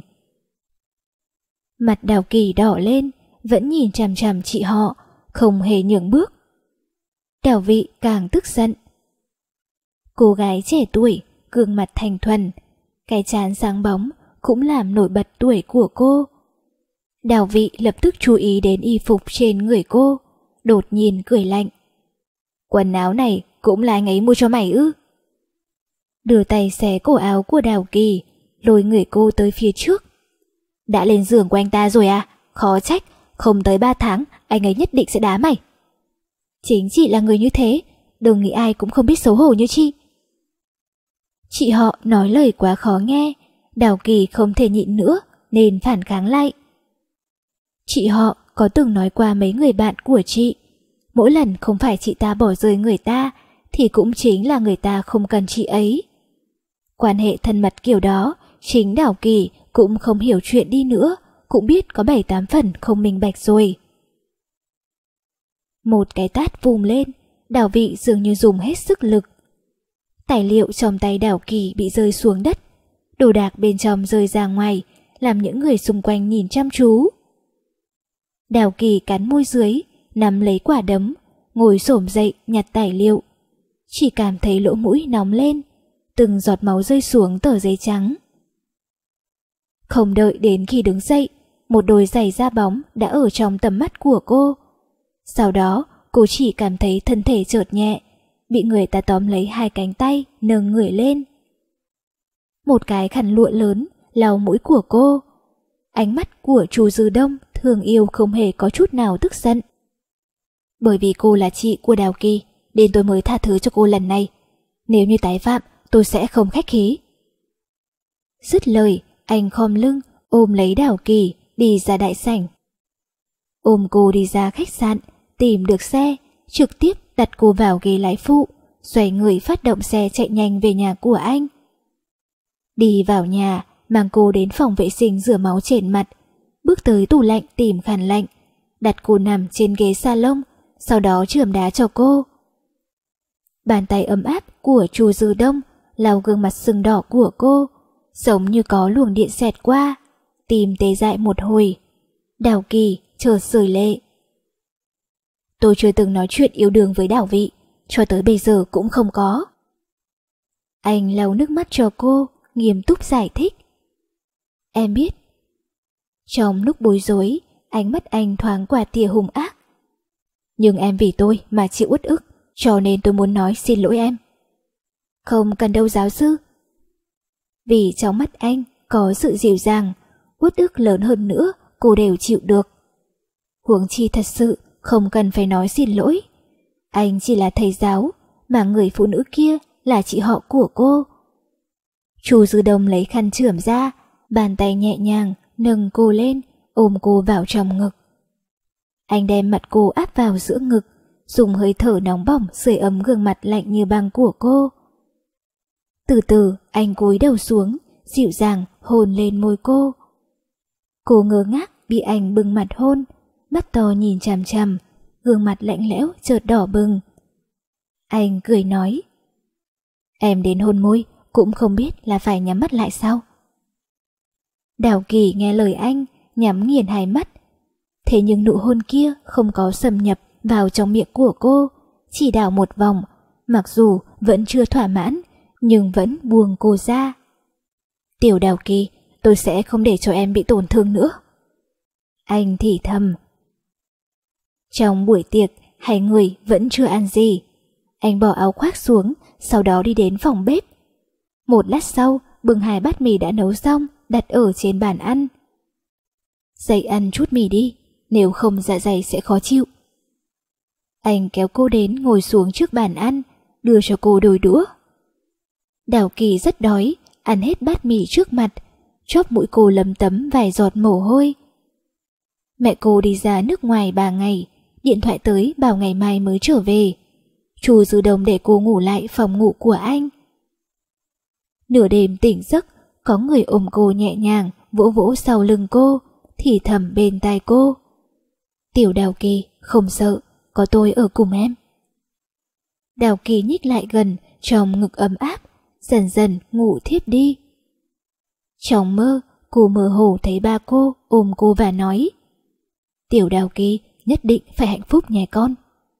Speaker 1: Mặt Đào Kỳ đỏ lên, vẫn nhìn chằm chằm chị họ, không hề nhường bước. Đào Vị càng tức giận. Cô gái trẻ tuổi, gương mặt thanh thuần, cái trán sáng bóng cũng làm nổi bật tuổi của cô. Đào Vị lập tức chú ý đến y phục trên người cô, đột nhiên cười lạnh. Quần áo này cũng là anh ấy mua cho mày ư? Đưa tay xé cổ áo của Đào Kỳ, lôi người cô tới phía trước. Đã lên giường của anh ta rồi à? Khó trách, không tới 3 tháng anh ấy nhất định sẽ đá mày. Chính chị là người như thế, đừng nghĩ ai cũng không biết xấu hổ như chị. Chị họ nói lời quá khó nghe, Đào Kỳ không thể nhịn nữa nên phản kháng lại. Chị họ có từng nói qua mấy người bạn của chị, mỗi lần không phải chị ta bỏ rơi người ta thì cũng chính là người ta không cần chị ấy. Quan hệ thân mật kiểu đó, chính Đào Kỳ cũng không hiểu chuyện đi nữa, cũng biết có 7-8 phần không minh bạch rồi. Một cái tát vung lên, Đào Vị dường như dùng hết sức lực. Tài liệu trong tay Đào Kỳ bị rơi xuống đất, đồ đạc bên trong rơi ra ngoài, làm những người xung quanh nhìn chăm chú. Đào Kỳ cắn môi dưới, nắm lấy quả đấm, ngồi xổm dậy nhặt tài liệu. Chỉ cảm thấy lỗ mũi nóng lên, từng giọt máu rơi xuống tờ giấy trắng. Không đợi đến khi đứng dậy, một đôi giày da bóng đã ở trong tầm mắt của cô. Sau đó, cô chỉ cảm thấy thân thể chợt nhẹ, bị người ta tóm lấy 2 cánh tay, nâng người lên. Một cái khăn lụa lớn lau mũi của cô. Ánh mắt của Chu Dư Đông thương yêu không hề có chút nào tức giận. Bởi vì cô là chị của Đào Kỳ, nên tôi mới tha thứ cho cô lần này. Nếu như tái phạm, tôi sẽ không khách khí. Dứt lời, anh khom lưng, ôm lấy Đào Kỳ, đi ra đại sảnh. Ôm cô đi ra khách sạn, tìm được xe, trực tiếp đặt cô vào ghế lái phụ, xoay người phát động xe chạy nhanh về nhà của anh. Đi vào nhà, mang cô đến phòng vệ sinh rửa máu trên mặt, bước tới tủ lạnh tìm khăn lạnh, đặt cô nằm trên ghế salon, sau đó chườm đá cho cô. Bàn tay ấm áp của Chu Dư Đông lau gương mặt sưng đỏ của cô, giống như có luồng điện xẹt qua, tim tê dại một hồi. Đào Kỳ chợt rơi lệ. Tôi chưa từng nói chuyện yêu đương với Đào Vị, cho tới bây giờ cũng không có. Anh lau nước mắt cho cô, nghiêm túc giải thích. Em biết. Trong lúc bối rối, ánh mắt anh thoáng qua tia hung ác. Nhưng em vì tôi mà chịu uất ức, cho nên tôi muốn nói xin lỗi em. Không cần đâu giáo sư. Vì trong mắt anh có sự dịu dàng, uất ức lớn hơn nữa cô đều chịu được. Huống chi thật sự không cần phải nói xin lỗi. Anh chỉ là thầy giáo, mà người phụ nữ kia là chị họ của cô. Chu Dư Đông lấy khăn chườm ra, bàn tay nhẹ nhàng nâng cô lên, ôm cô vào trong ngực. Anh đem mặt cô áp vào giữa ngực, dùng hơi thở nóng bỏng sưởi ấm gương mặt lạnh như băng của cô. Từ từ anh cúi đầu xuống, dịu dàng hôn lên môi cô. Cô ngơ ngác bị anh bưng mặt hôn, mắt to nhìn chằm chằm, gương mặt lạnh lẽo chợt đỏ bừng. Anh cười nói, em đến hôn môi cũng không biết là phải nhắm mắt lại sao? Đào Kỳ nghe lời anh, nhắm nghiền hai mắt. Thế nhưng nụ hôn kia không có xâm nhập vào trong miệng của cô, chỉ đảo một vòng, mặc dù vẫn chưa thỏa mãn, nhưng vẫn buông cô ra. Tiểu Đào Kỳ, tôi sẽ không để cho em bị tổn thương nữa. Anh thì thầm. Trong buổi tiệc, hai người vẫn chưa ăn gì. Anh bỏ áo khoác xuống, sau đó đi đến phòng bếp. Một lát sau, bưng 2 bát mì đã nấu xong, đặt ở trên bàn ăn. Dậy ăn chút mì đi, nếu không dạ dày sẽ khó chịu. Anh kéo cô đến ngồi xuống trước bàn ăn, đưa cho cô đôi đũa. Đào Kỳ rất đói, ăn hết bát mì trước mặt, chóp mũi cô lấm tấm vài giọt mồ hôi. Mẹ cô đi ra nước ngoài 3 ngày, điện thoại tới bảo ngày mai mới trở về. Chu Dư Đông để cô ngủ lại phòng ngủ của anh. Nửa đêm tỉnh giấc, có người ôm cô nhẹ nhàng, vỗ vỗ sau lưng cô, thì thầm bên tai cô. Tiểu Đào Kỳ, không sợ, có tôi ở cùng em. Đào Kỳ nhích lại gần, trong ngực ấm áp, dần dần ngủ thiếp đi. Trong mơ, cô mơ hồ thấy ba cô ôm cô và nói, Tiểu Đào Kỳ, nhất định phải hạnh phúc nhé con.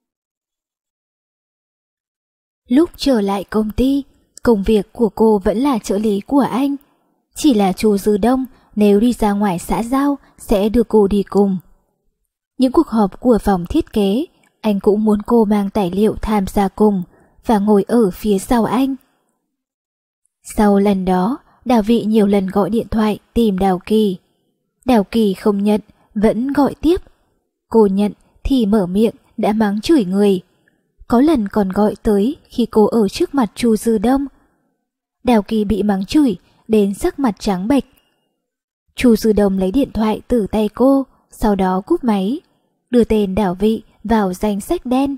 Speaker 1: Lúc trở lại công ty, công việc của cô vẫn là trợ lý của anh. Chỉ là Chu Dư Đông nếu đi ra ngoài xã giao sẽ đưa cô đi cùng. Những cuộc họp của phòng thiết kế, anh cũng muốn cô mang tài liệu tham gia cùng và ngồi ở phía sau anh. Sau lần đó, Đào Vị nhiều lần gọi điện thoại tìm Đào Kỳ. Đào Kỳ không nhận, vẫn gọi tiếp. Cô nhận thì mở miệng đã mắng chửi người. Có lần còn gọi tới khi cô ở trước mặt Chu Dư Đông. Đào Kỳ bị mắng chửi đến sắc mặt trắng bệch. Chu Dư Đông lấy điện thoại từ tay cô, sau đó cúp máy, đưa tên Đào Vị vào danh sách đen.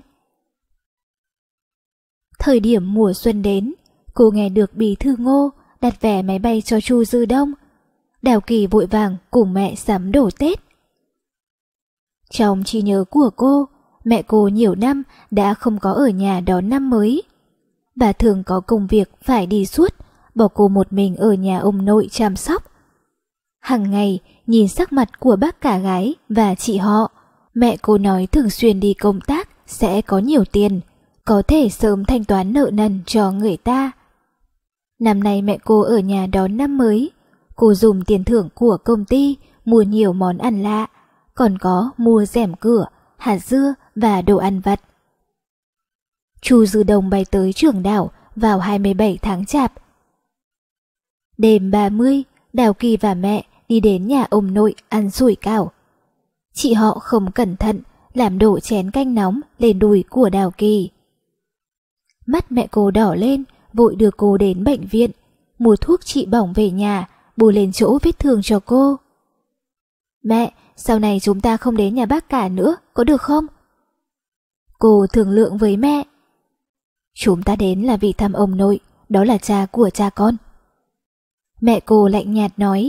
Speaker 1: Thời điểm mùa xuân đến, cô nghe được Bí thư Ngô đặt vé máy bay cho Chu Dư Đông. Đào Kỳ vội vàng cùng mẹ sắm đồ Tết. Trong trí nhớ của cô, mẹ cô nhiều năm đã không có ở nhà đón năm mới. Bà thường có công việc phải đi suốt, bỏ cô một mình ở nhà ông nội chăm sóc. Hàng ngày nhìn sắc mặt của bác cả gái và chị họ, mẹ cô nói thường xuyên đi công tác sẽ có nhiều tiền, có thể sớm thanh toán nợ nần cho người ta. Năm nay mẹ cô ở nhà đón năm mới, cô dùng tiền thưởng của công ty mua nhiều món ăn lạ, còn có mua rèm cửa, hạt dưa và đồ ăn vặt. Chu Dư Đông bay tới Trường Đảo vào 27 tháng Chạp. Đêm 30, Đào Kỳ và mẹ đi đến nhà ông nội ăn sủi cảo. Chị họ không cẩn thận làm đổ chén canh nóng lên đùi của Đào Kỳ. Mắt mẹ cô đỏ lên, vội đưa cô đến bệnh viện, mua thuốc trị bỏng về nhà, bôi lên chỗ vết thương cho cô. Mẹ, sau này chúng ta không đến nhà bác cả nữa, có được không? Cô thương lượng với mẹ. Chúng ta đến là vì thăm ông nội, đó là cha của cha con. Mẹ cô lạnh nhạt nói.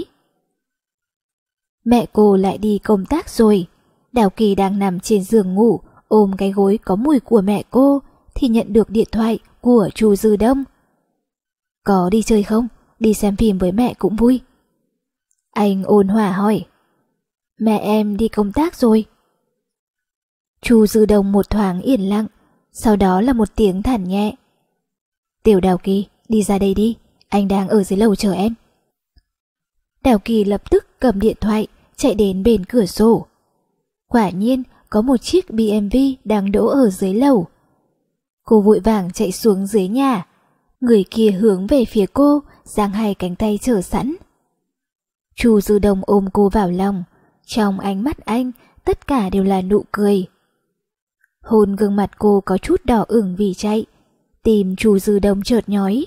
Speaker 1: Mẹ cô lại đi công tác rồi. Đào Kỳ đang nằm trên giường ngủ, ôm cái gối có mùi của mẹ cô, thì nhận được điện thoại của Chu Dư Đông. Có đi chơi không? Đi xem phim với mẹ cũng vui. Anh ôn hòa hỏi. Mẹ em đi công tác rồi. Chu Dư Đông một thoáng yên lặng, sau đó là một tiếng thản nhẹ. Tiểu Đào Kỳ, đi ra đây đi, anh đang ở dưới lầu chờ em. Đào Kỳ lập tức cầm điện thoại, chạy đến bên cửa sổ. Quả nhiên có một chiếc BMW đang đỗ ở dưới lầu. Cô vội vàng chạy xuống dưới nhà. Người kia hướng về phía cô, giang hai cánh tay chờ sẵn. Chu Dư Đông ôm cô vào lòng, trong ánh mắt anh tất cả đều là nụ cười. Hôn gương mặt cô có chút đỏ ửng vì chạy, tim Chu Dư Đông chợt nhói.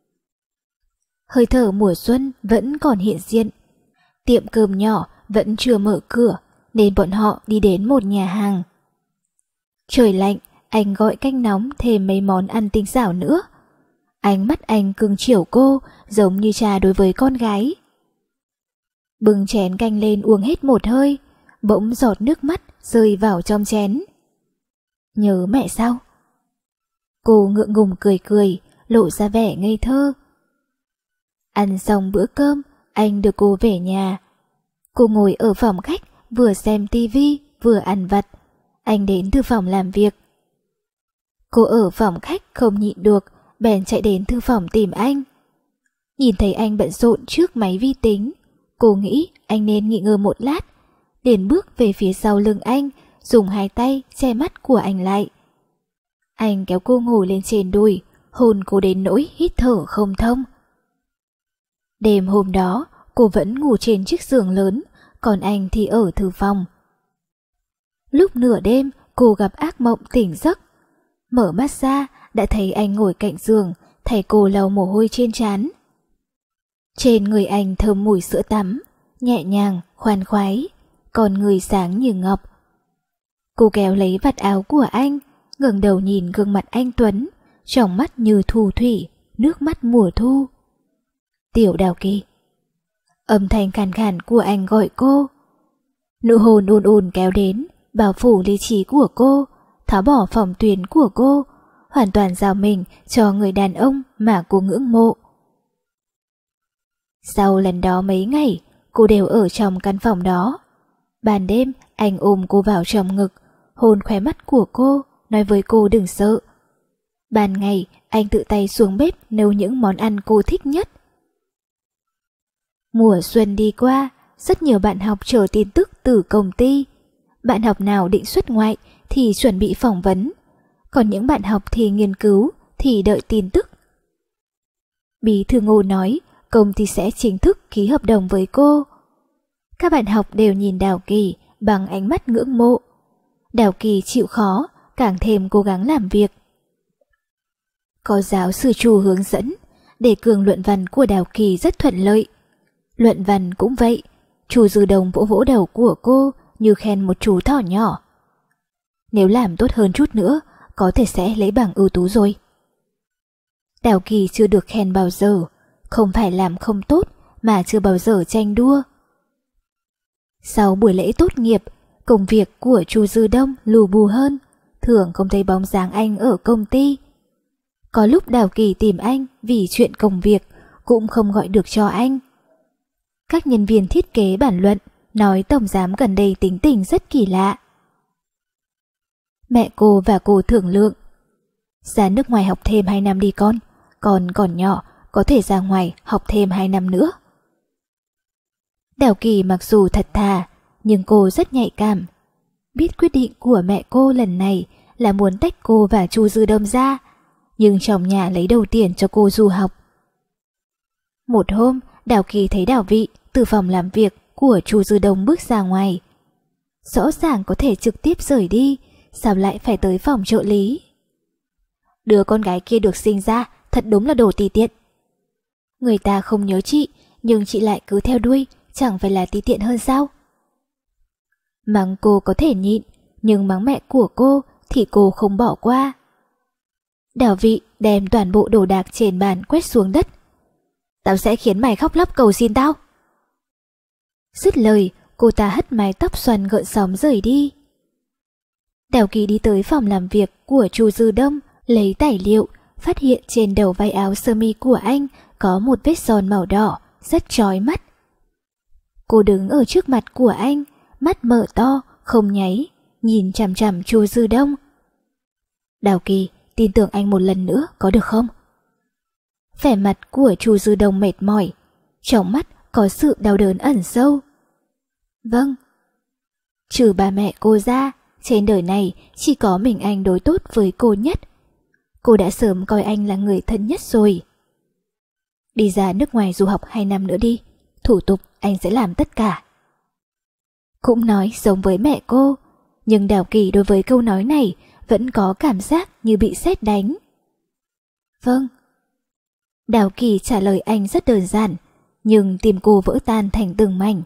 Speaker 1: Hơi thở mùa xuân vẫn còn hiện diện. Tiệm cơm nhỏ vẫn chưa mở cửa, nên bọn họ đi đến một nhà hàng. Trời lạnh, anh gọi canh nóng thêm mấy món ăn tinh xảo nữa. Ánh mắt anh cưng chiều cô, giống như cha đối với con gái. Bưng chén canh lên uống hết một hơi, bỗng giọt nước mắt rơi vào trong chén. Nhớ mẹ sao? Cô ngượng ngùng cười cười, lộ ra vẻ ngây thơ. Ăn xong bữa cơm, anh đưa cô về nhà. Cô ngồi ở phòng khách, vừa xem tivi, vừa ăn vặt. Anh đến thư phòng làm việc. Cô ở phòng khách không nhịn được, bèn chạy đến thư phòng tìm anh. Nhìn thấy anh bận rộn trước máy vi tính, cô nghĩ anh nên nghỉ ngơi một lát, liền bước về phía sau lưng anh, dùng hai tay che mắt của anh lại. Anh kéo cô ngồi lên trên đùi, hôn cô đến nỗi hít thở không thông. Đêm hôm đó, cô vẫn ngủ trên chiếc giường lớn, còn anh thì ở thư phòng. Lúc nửa đêm, cô gặp ác mộng tỉnh giấc. Mở mắt ra, đã thấy anh ngồi cạnh giường, thay cô lau mồ hôi trên trán. Trên người anh thơm mùi sữa tắm, nhẹ nhàng, khoan khoái, còn người sáng như ngọc. Cô kéo lấy vạt áo của anh, ngẩng đầu nhìn gương mặt anh tuấn, trong mắt như thu thủy, nước mắt mùa thu. Tiểu Đào Kỳ. Âm thanh khàn khàn của anh gọi cô. Nụ hôn ôn ôn kéo đến, bao phủ lý trí của cô, tháo bỏ phòng tuyến của cô, hoàn toàn giao mình cho người đàn ông mà cô ngưỡng mộ. Sau lần đó mấy ngày, cô đều ở trong căn phòng đó. Ban đêm, anh ôm cô vào trong ngực, hôn khóe mắt của cô, nói với cô đừng sợ. Ban ngày, anh tự tay xuống bếp nấu những món ăn cô thích nhất. Mùa xuân đi qua, rất nhiều bạn học chờ tin tức từ công ty. Bạn học nào định xuất ngoại thì chuẩn bị phỏng vấn, còn những bạn học thì nghiên cứu, thì đợi tin tức. Bí thư Ngô nói công ty sẽ chính thức ký hợp đồng với cô. Các bạn học đều nhìn Đào Kỳ bằng ánh mắt ngưỡng mộ. Đào Kỳ chịu khó, càng thêm cố gắng làm việc. Có giáo sư Chu hướng dẫn, đề cương luận văn của Đào Kỳ rất thuận lợi. Luận văn cũng vậy, Chu Dư Đông vỗ vỗ đầu của cô như khen một chú thỏ nhỏ. Nếu làm tốt hơn chút nữa, có thể sẽ lấy bằng ưu tú rồi. Đào Kỳ chưa được khen bao giờ, không phải làm không tốt mà chưa bao giờ tranh đua. Sau buổi lễ tốt nghiệp, công việc của Chu Dư Đông lù bù hơn, thường không thấy bóng dáng anh ở công ty. Có lúc Đào Kỳ tìm anh vì chuyện công việc, cũng không gọi được cho anh. Các nhân viên thiết kế bản luận nói tổng giám gần đây tính tình rất kỳ lạ. Mẹ cô và cô thương lượng: ra nước ngoài học thêm 2 năm đi con còn nhỏ, có thể ra ngoài học thêm 2 năm nữa. Đào Kỳ mặc dù thật thà, nhưng cô rất nhạy cảm. Biết quyết định của mẹ cô lần này là muốn tách cô và Chu Dư Đông ra, nhưng trong nhà lấy đầu tiền cho cô du học. Một hôm, Đào Kỳ thấy Đào Vị từ phòng làm việc của Chu Dư Đông bước ra ngoài. Rõ ràng có thể trực tiếp rời đi, sao lại phải tới phòng trợ lý? Đứa con gái kia được sinh ra thật đúng là đồ tì tiện. Người ta không nhớ chị, nhưng chị lại cứ theo đuôi, chẳng phải là tí tiện hơn sao? Mắng cô có thể nhịn, nhưng mắng mẹ của cô thì cô không bỏ qua. Đào Vị đem toàn bộ đồ đạc trên bàn quét xuống đất. Tao sẽ khiến mày khóc lóc cầu xin tao. Dứt lời, cô ta hất mái tóc xoăn gợn sóng rời đi. Đào Kỳ đi tới phòng làm việc của Chu Dư Đông, lấy tài liệu, phát hiện trên đầu vai áo sơ mi của anh có một vết son màu đỏ, rất chói mắt. Cô đứng ở trước mặt của anh, mắt mở to, không nháy, nhìn chằm chằm Chu Dư Đông. Đào Kỳ, tin tưởng anh một lần nữa có được không? Vẻ mặt của Chu Dư Đông mệt mỏi, trong mắt có sự đau đớn ẩn sâu. Vâng. Trừ ba mẹ cô ra, trên đời này chỉ có mình anh đối tốt với cô nhất. Cô đã sớm coi anh là người thân nhất rồi. Đi ra nước ngoài du học 2 năm nữa đi, thủ tục anh sẽ làm tất cả. Cũng nói giống với mẹ cô, nhưng Đào Kỳ đối với câu nói này vẫn có cảm giác như bị sét đánh. Vâng. Đào Kỳ trả lời anh rất đơn giản, nhưng tim cô vỡ tan thành từng mảnh.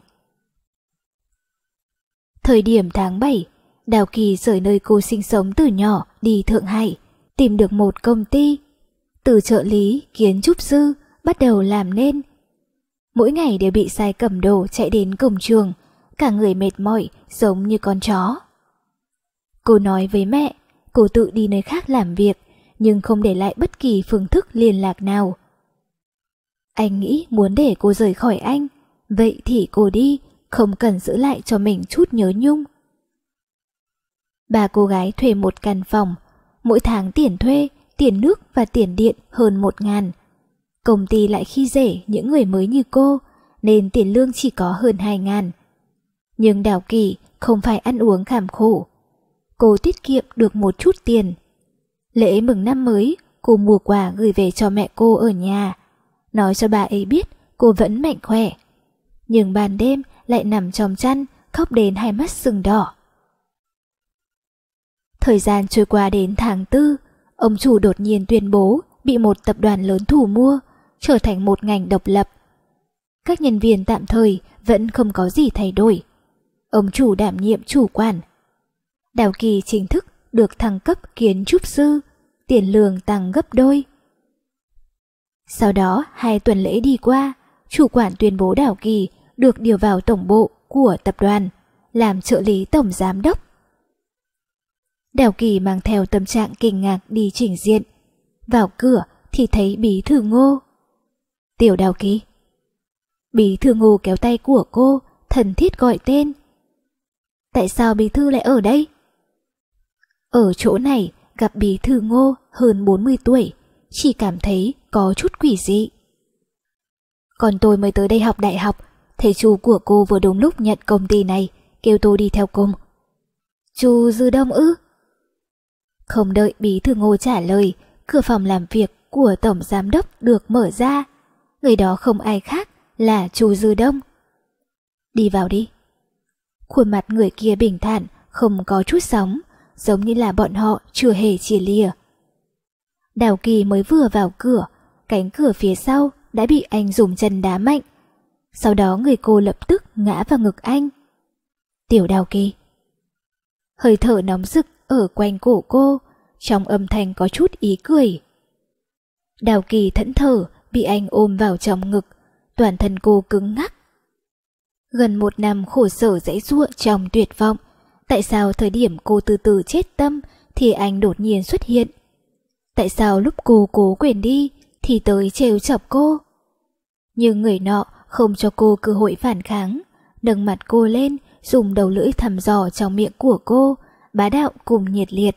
Speaker 1: Thời điểm tháng 7, Đào Kỳ rời nơi cô sinh sống từ nhỏ đi Thượng Hải, tìm được một công ty. Từ trợ lý, kiến trúc sư, bắt đầu làm nên. Mỗi ngày đều bị sai cầm đồ chạy đến cổng trường, cả người mệt mỏi giống như con chó. Cô nói với mẹ, cô tự đi nơi khác làm việc, nhưng không để lại bất kỳ phương thức liên lạc nào. Anh nghĩ muốn để cô rời khỏi anh, vậy thì cô đi, không cần giữ lại cho mình chút nhớ nhung. Ba cô gái thuê một căn phòng, mỗi tháng tiền thuê, tiền nước và tiền điện hơn 1.000. Công ty lại khi dễ những người mới như cô, nên tiền lương chỉ có hơn 2.000. Nhưng Đào Kỳ không phải ăn uống kham khổ. Cô tiết kiệm được một chút tiền. Lễ mừng năm mới, cô mua quà gửi về cho mẹ cô ở nhà, nói cho bà ấy biết cô vẫn mạnh khỏe. Nhưng ban đêm lại nằm trong chăn, khóc đến hai mắt sưng đỏ. Thời gian trôi qua đến tháng 4, ông chủ đột nhiên tuyên bố bị một tập đoàn lớn thu mua, trở thành một ngành độc lập. Các nhân viên tạm thời vẫn không có gì thay đổi. Ông chủ đảm nhiệm chủ quản. Đào Kỳ chính thức được thăng cấp kiến trúc sư, tiền lương tăng gấp đôi. Sau đó 2 tuần lễ đi qua, chủ quản tuyên bố Đào Kỳ được điều vào tổng bộ của tập đoàn, làm trợ lý tổng giám đốc. Đào Kỳ mang theo tâm trạng kinh ngạc đi trình diện. Vào cửa thì thấy Bí thư Ngô. Tiểu Đào Kỳ. Bí thư Ngô kéo tay của cô, thân thiết gọi tên. Tại sao Bí thư lại ở đây? Ở chỗ này gặp Bí thư Ngô hơn 40 tuổi, chỉ cảm thấy có chút quỷ dị. Còn tôi mới tới đây học đại học, thầy chú của cô vừa đúng lúc nhận công ty này, kêu tôi đi theo cùng. Chu Dư Đông ư? Không đợi bí thư Ngô trả lời, cửa phòng làm việc của tổng giám đốc được mở ra. Người đó không ai khác là Chu Dư Đông. Đi vào đi. Khuôn mặt người kia bình thản, không có chút sóng, giống như là bọn họ chưa hề chia lìa. Đào Kỳ mới vừa vào cửa, cánh cửa phía sau đã bị anh dùng chân đá mạnh. Sau đó người cô lập tức ngã vào ngực anh. Tiểu Đào Kỳ. Hơi thở nóng rực ở quanh cổ cô, trong âm thanh có chút ý cười. Đào Kỳ thẫn thờ bị anh ôm vào trong ngực, toàn thân cô cứng ngắc. Gần 1 năm khổ sở giãy giụa trong tuyệt vọng, tại sao thời điểm cô từ từ chết tâm thì anh đột nhiên xuất hiện? Tại sao lúc cô cố quên đi thì tới trêu chọc cô? Nhưng người nọ không cho cô cơ hội phản kháng, nâng mặt cô lên, dùng đầu lưỡi thăm dò trong miệng của cô, bá đạo cùng nhiệt liệt.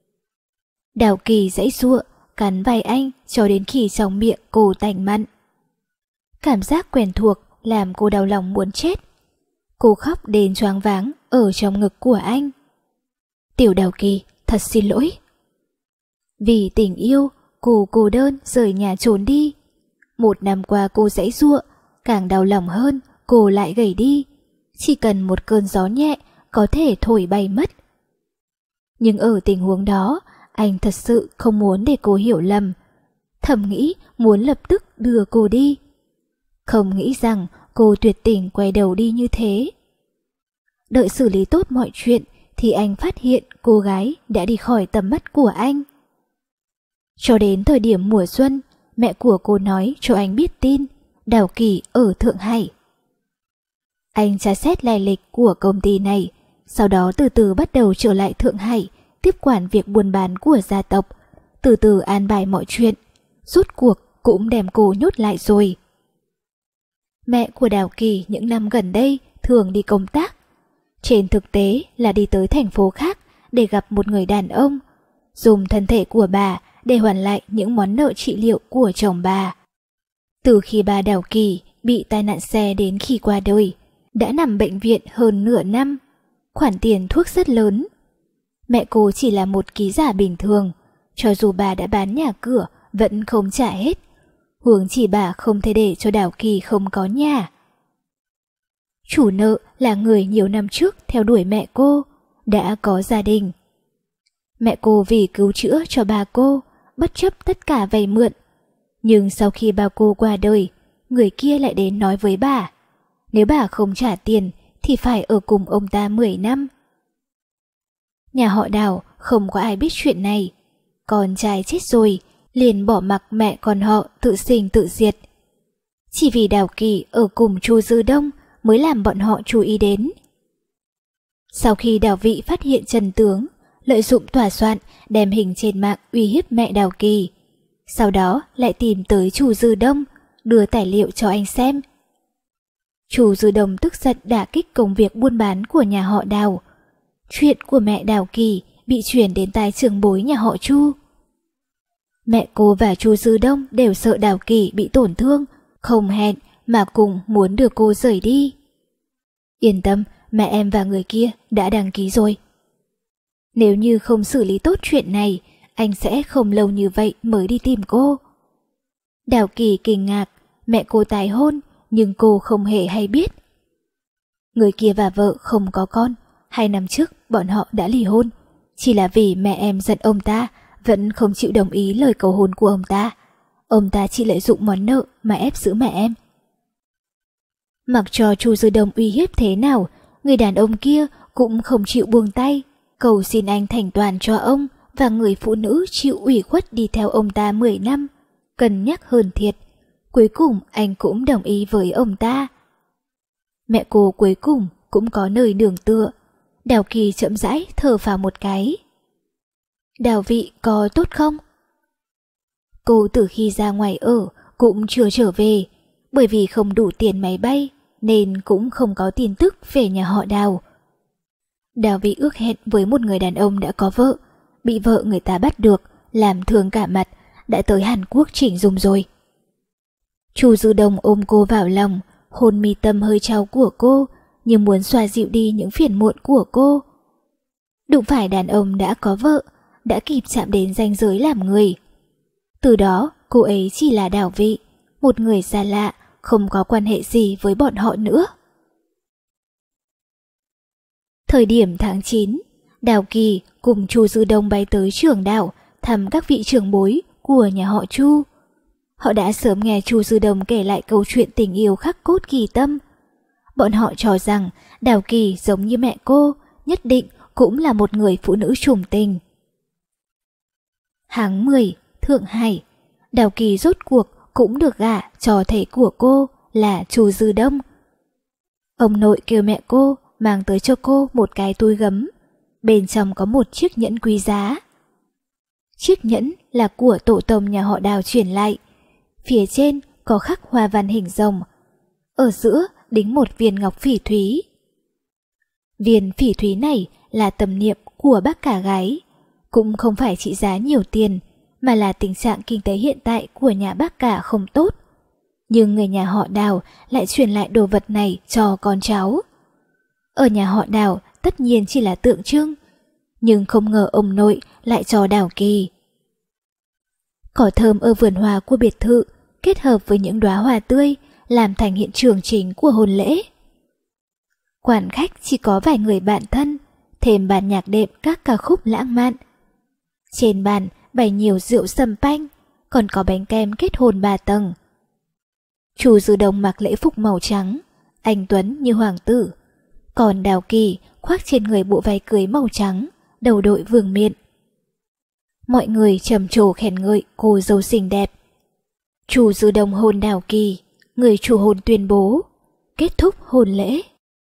Speaker 1: Đào Kỳ giãy giụa, cắn vai anh cho đến khi trong miệng cô tanh mặn. Cảm giác quen thuộc làm cô đau lòng muốn chết. Cô khóc đến choáng váng ở trong ngực của anh. Tiểu Đào Kỳ, thật xin lỗi. Vì tình yêu, cô cô đơn rời nhà trốn đi. 1 năm qua cô giãy giụa, càng đau lòng hơn cô lại gầy đi. Chỉ cần một cơn gió nhẹ có thể thổi bay mất. Nhưng ở tình huống đó, anh thật sự không muốn để cô hiểu lầm. Thầm nghĩ muốn lập tức đưa cô đi. Không nghĩ rằng cô tuyệt tình quay đầu đi như thế. Đợi xử lý tốt mọi chuyện thì anh phát hiện cô gái đã đi khỏi tầm mắt của anh. Cho đến thời điểm mùa xuân, mẹ của cô nói cho anh biết tin Đào Kỳ ở Thượng Hải. Anh tra xét lai lịch của công ty này, sau đó từ từ bắt đầu trở lại Thượng Hải, tiếp quản việc buôn bán của gia tộc, từ từ an bài mọi chuyện, rốt cuộc cũng đem cô nhốt lại rồi. Mẹ của Đào Kỳ những năm gần đây thường đi công tác, trên thực tế là đi tới thành phố khác để gặp một người đàn ông, dùng thân thể của bà để hoàn lại những món nợ trị liệu của chồng bà. Từ khi bà Đào Kỳ bị tai nạn xe đến khi qua đời, đã nằm bệnh viện hơn nửa năm, khoản tiền thuốc rất lớn. Mẹ cô chỉ là một ký giả bình thường, cho dù bà đã bán nhà cửa vẫn không trả hết, huống chỉ bà không thể để cho Đào Kỳ không có nhà. Chủ nợ là người nhiều năm trước theo đuổi mẹ cô, đã có gia đình. Mẹ cô vì cứu chữa cho bà cô, bất chấp tất cả vay mượn. Nhưng sau khi bà cô qua đời, người kia lại đến nói với bà, nếu bà không trả tiền thì phải ở cùng ông ta 10 năm. Nhà họ Đào không có ai biết chuyện này. Con trai chết rồi, liền bỏ mặc mẹ con họ tự sinh tự diệt. Chỉ vì Đào Kỳ ở cùng Chu Dư Đông mới làm bọn họ chú ý đến. Sau khi Đào Vị phát hiện chân tướng, lợi dụng tòa soạn đem hình trên mạng uy hiếp mẹ Đào Kỳ, sau đó lại tìm tới Chu Dư Đông, đưa tài liệu cho anh xem. Chu Dư Đông tức giận đả kích công việc buôn bán của nhà họ Đào. Chuyện của mẹ Đào Kỳ bị chuyển đến tai trưởng bối nhà họ Chu. Mẹ cô và Chu Dư Đông đều sợ Đào Kỳ bị tổn thương, không hẹn mà cùng muốn đưa cô rời đi. Yên tâm, mẹ em và người kia đã đăng ký rồi. Nếu như không xử lý tốt chuyện này, anh sẽ không lâu như vậy mới đi tìm cô. Đào Kỳ kinh ngạc, mẹ cô tái hôn nhưng cô không hề hay biết. Người kia và vợ không có con, 2 năm trước bọn họ đã ly hôn, chỉ là vì mẹ em giận ông ta, vẫn không chịu đồng ý lời cầu hôn của ông ta. Ông ta chỉ lợi dụng món nợ mà ép giữ mẹ em. Mặc cho Chu Dư Đông uy hiếp thế nào, người đàn ông kia cũng không chịu buông tay, cầu xin anh thành toàn cho ông và người phụ nữ chịu ủy khuất đi theo ông ta 10 năm, cân nhắc hơn thiệt. Cuối cùng anh cũng đồng ý với ông ta. Mẹ cô cuối cùng cũng có nơi nương tựa. Đào Kỳ chậm rãi thở phào một cái. Đào Vị có tốt không? Cô từ khi ra ngoài ở cũng chưa trở về, bởi vì không đủ tiền máy bay nên cũng không có tin tức về nhà họ Đào. Đào Vị ước hẹn với một người đàn ông đã có vợ, bị vợ người ta bắt được, làm thương cả mặt, đã tới Hàn Quốc chỉnh dung rồi. Chu Dư Đông ôm cô vào lòng, hôn mi tâm hơi trao của cô, như muốn xoa dịu đi những phiền muộn của cô. Đụng phải đàn ông đã có vợ, đã kịp chạm đến ranh giới làm người. Từ đó, cô ấy chỉ là Đào Vị, một người xa lạ, không có quan hệ gì với bọn họ nữa. Thời điểm tháng 9, Đào Kỳ cùng Chu Dư Đông bay tới Trường Đảo thăm các vị trưởng bối của nhà họ Chu. Họ đã sớm nghe Chu Dư Đông kể lại câu chuyện tình yêu khắc cốt ghi tâm. Bọn họ cho rằng Đào Kỳ giống như mẹ cô, nhất định cũng là một người phụ nữ trùng tình. Tháng 10, Thượng Hải, Đào Kỳ rốt cuộc cũng được gả cho thầy của cô là Chu Dư Đông. Ông nội kêu mẹ cô mang tới cho cô một cái túi gấm, bên trong có một chiếc nhẫn quý giá. Chiếc nhẫn là của tổ tông nhà họ Đào truyền lại, phía trên có khắc hoa văn hình rồng, ở giữa đính một viên ngọc phỉ thúy. Viên phỉ thúy này là tâm niệm của bác cả gái, cũng không phải trị giá nhiều tiền, mà là tình trạng kinh tế hiện tại của nhà bác cả không tốt. Nhưng người nhà họ Đào lại truyền lại đồ vật này cho con cháu. Ở nhà họ Đào tất nhiên chỉ là tượng trưng, nhưng không ngờ ông nội lại cho Đào Kỳ. Cỏ thơm ở vườn hoa của biệt thự kết hợp với những đóa hoa tươi làm thành hiện trường chính của hôn lễ. Quản khách chỉ có vài người bạn thân, thêm bàn nhạc đệm các ca khúc lãng mạn. Trên bàn bày nhiều rượu sâm panh, còn có bánh kem kết hôn 3 tầng. Chu Dư Đông mặc lễ phục màu trắng, anh tuấn như hoàng tử, còn Đào Kỳ khoác trên người bộ váy cưới màu trắng, đầu đội vương miện. Mọi người trầm trồ khen ngợi cô dâu xinh đẹp. Chu Dư Đông hôn Đào Kỳ, người chủ hôn tuyên bố kết thúc hôn lễ.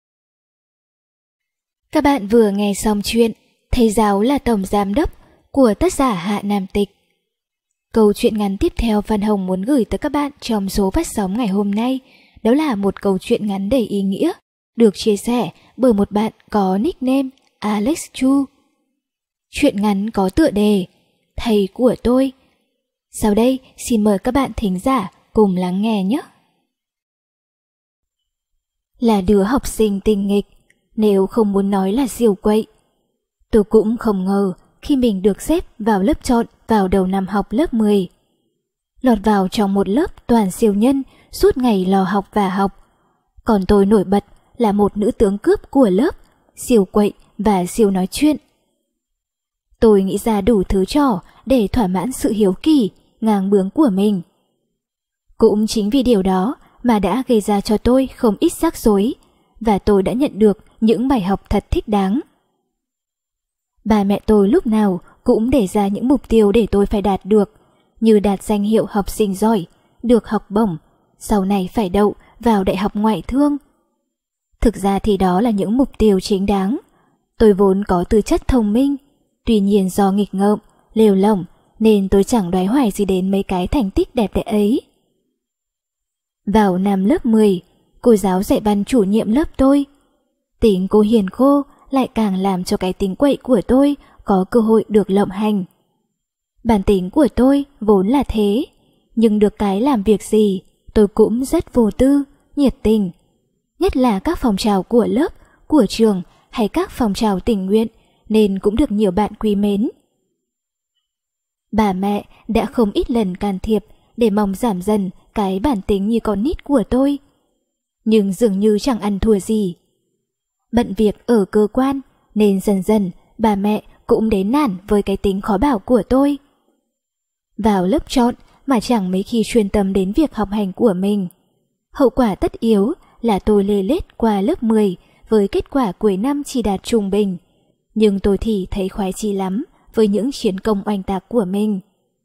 Speaker 1: Các bạn vừa nghe xong chuyện Thầy Giáo là Tổng Giám Đốc của tác giả Hạ Nam Tịch. Câu chuyện ngắn tiếp theo Văn Hồng muốn gửi tới các bạn trong số phát sóng ngày hôm nay đó là một câu chuyện ngắn đầy ý nghĩa, được chia sẻ bởi một bạn có nickname Alex Chu. Chuyện ngắn có tựa đề Thầy của tôi. Sau đây xin mời các bạn thính giả cùng lắng nghe nhé. Là đứa học sinh tinh nghịch, nếu không muốn nói là siêu quậy. Tôi cũng không ngờ khi mình được xếp vào lớp chọn vào đầu năm học lớp 10. Lọt vào trong một lớp toàn siêu nhân suốt ngày lo học và học. Còn tôi nổi bật là một nữ tướng cướp của lớp, siêu quậy và siêu nói chuyện. Tôi nghĩ ra đủ thứ trò để thỏa mãn sự hiếu kỳ, ngang bướng của mình. Cũng chính vì điều đó mà đã gây ra cho tôi không ít rắc rối, và tôi đã nhận được những bài học thật thích đáng. Ba mẹ tôi lúc nào cũng để ra những mục tiêu để tôi phải đạt được, như đạt danh hiệu học sinh giỏi, được học bổng, sau này phải đậu vào đại học ngoại thương. Thực ra thì đó là những mục tiêu chính đáng. Tôi vốn có tư chất thông minh, tuy nhiên do nghịch ngợm, lêu lổng nên tôi chẳng đoái hoài gì đến mấy cái thành tích đẹp đẽ ấy. Vào năm lớp 10, cô giáo dạy văn chủ nhiệm lớp tôi. Tính cô hiền khô lại càng làm cho cái tính quậy của tôi có cơ hội được lộng hành. Bản tính của tôi vốn là thế, nhưng được cái làm việc gì tôi cũng rất vô tư, nhiệt tình. Nhất là các phong trào của lớp, của trường hay các phong trào tình nguyện nên cũng được nhiều bạn quý mến. Bà mẹ đã không ít lần can thiệp để mong giảm dần cái bản tính như con nít của tôi, nhưng dường như chẳng ăn thua gì. Bận việc ở cơ quan nên dần dần bà mẹ cũng đến nản với cái tính khó bảo của tôi. Vào lớp chọn mà chẳng mấy khi chuyên tâm đến việc học hành của mình. Hậu quả tất yếu là tôi lê lết qua lớp 10 với kết quả cuối năm chỉ đạt trung bình, nhưng tôi thì thấy khoái chí lắm với những chiến công oanh tạc của mình.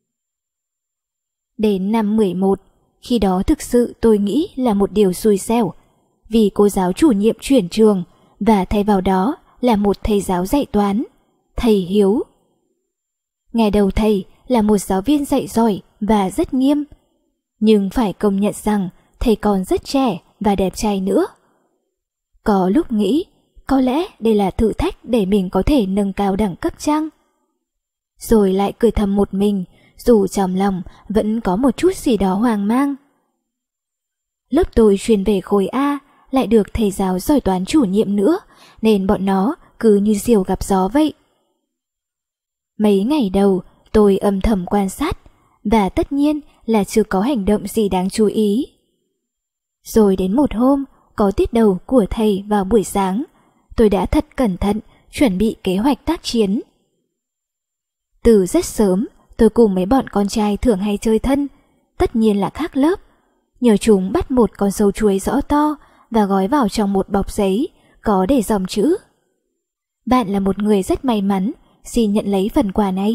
Speaker 1: Đến năm 11, khi đó thực sự tôi nghĩ là một điều xui xẻo, vì cô giáo chủ nhiệm chuyển trường và thay vào đó là một thầy giáo dạy toán, thầy Hiếu. Ngày đầu thầy là một giáo viên dạy giỏi và rất nghiêm, nhưng phải công nhận rằng thầy còn rất trẻ và đẹp trai nữa. Có lúc nghĩ có lẽ đây là thử thách để mình có thể nâng cao đẳng cấp chăng? Rồi lại cười thầm một mình, dù trong lòng vẫn có một chút gì đó hoang mang. Lớp tôi chuyên về khối A, lại được thầy giáo giỏi toán chủ nhiệm nữa, nên bọn nó cứ như diều gặp gió vậy. Mấy ngày đầu tôi âm thầm quan sát, và tất nhiên là chưa có hành động gì đáng chú ý. Rồi đến một hôm, có tiết đầu của thầy vào buổi sáng, tôi đã thật cẩn thận chuẩn bị kế hoạch tác chiến. Từ rất sớm, tôi cùng mấy bọn con trai thường hay chơi thân, tất nhiên là khác lớp. Nhờ chúng bắt một con sâu chuối rõ to và gói vào trong một bọc giấy có để dòng chữ: "Bạn là một người rất may mắn, xin nhận lấy phần quà này."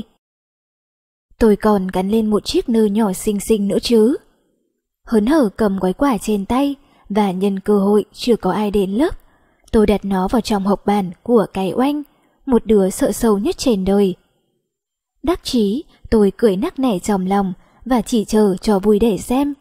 Speaker 1: Tôi còn gắn lên một chiếc nơ nhỏ xinh xinh nữa chứ. Hớn hở cầm gói quà trên tay, và nhân cơ hội chưa có ai đến lớp, tôi đặt nó vào trong hộc bàn của cái Oanh, một đứa sợ sâu nhất trên đời. Đắc chí, tôi cười nắc nẻ trong lòng và chỉ chờ cho vui để xem.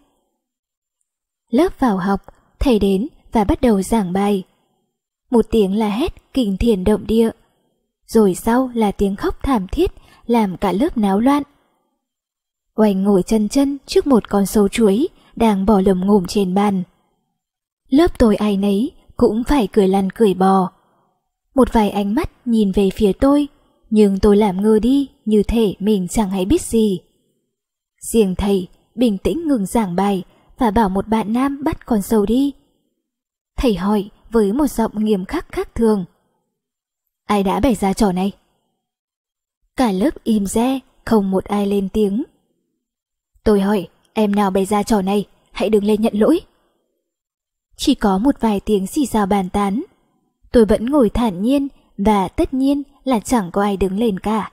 Speaker 1: Lớp vào học, thầy đến và bắt đầu giảng bài. Một tiếng la hét kinh thiên động địa, rồi sau là tiếng khóc thảm thiết làm cả lớp náo loạn. Oanh ngồi chân chân trước một con sâu chuối đang bò lồm ngồm trên bàn. Lớp tôi ai nấy cũng phải cười lăn cười bò. Một vài ánh mắt nhìn về phía tôi, nhưng tôi làm ngơ đi như thể mình chẳng hay biết gì. Riêng thầy bình tĩnh ngừng giảng bài và bảo một bạn nam bắt con sâu đi. Thầy hỏi với một giọng nghiêm khắc khác thường: "Ai đã bày ra trò này?" Cả lớp im re, không một ai lên tiếng. Tôi hỏi: "Em nào bày ra trò này, hãy đứng lên nhận lỗi." Chỉ có một vài tiếng xì xào bàn tán. Tôi vẫn ngồi thản nhiên, và tất nhiên là chẳng có ai đứng lên cả.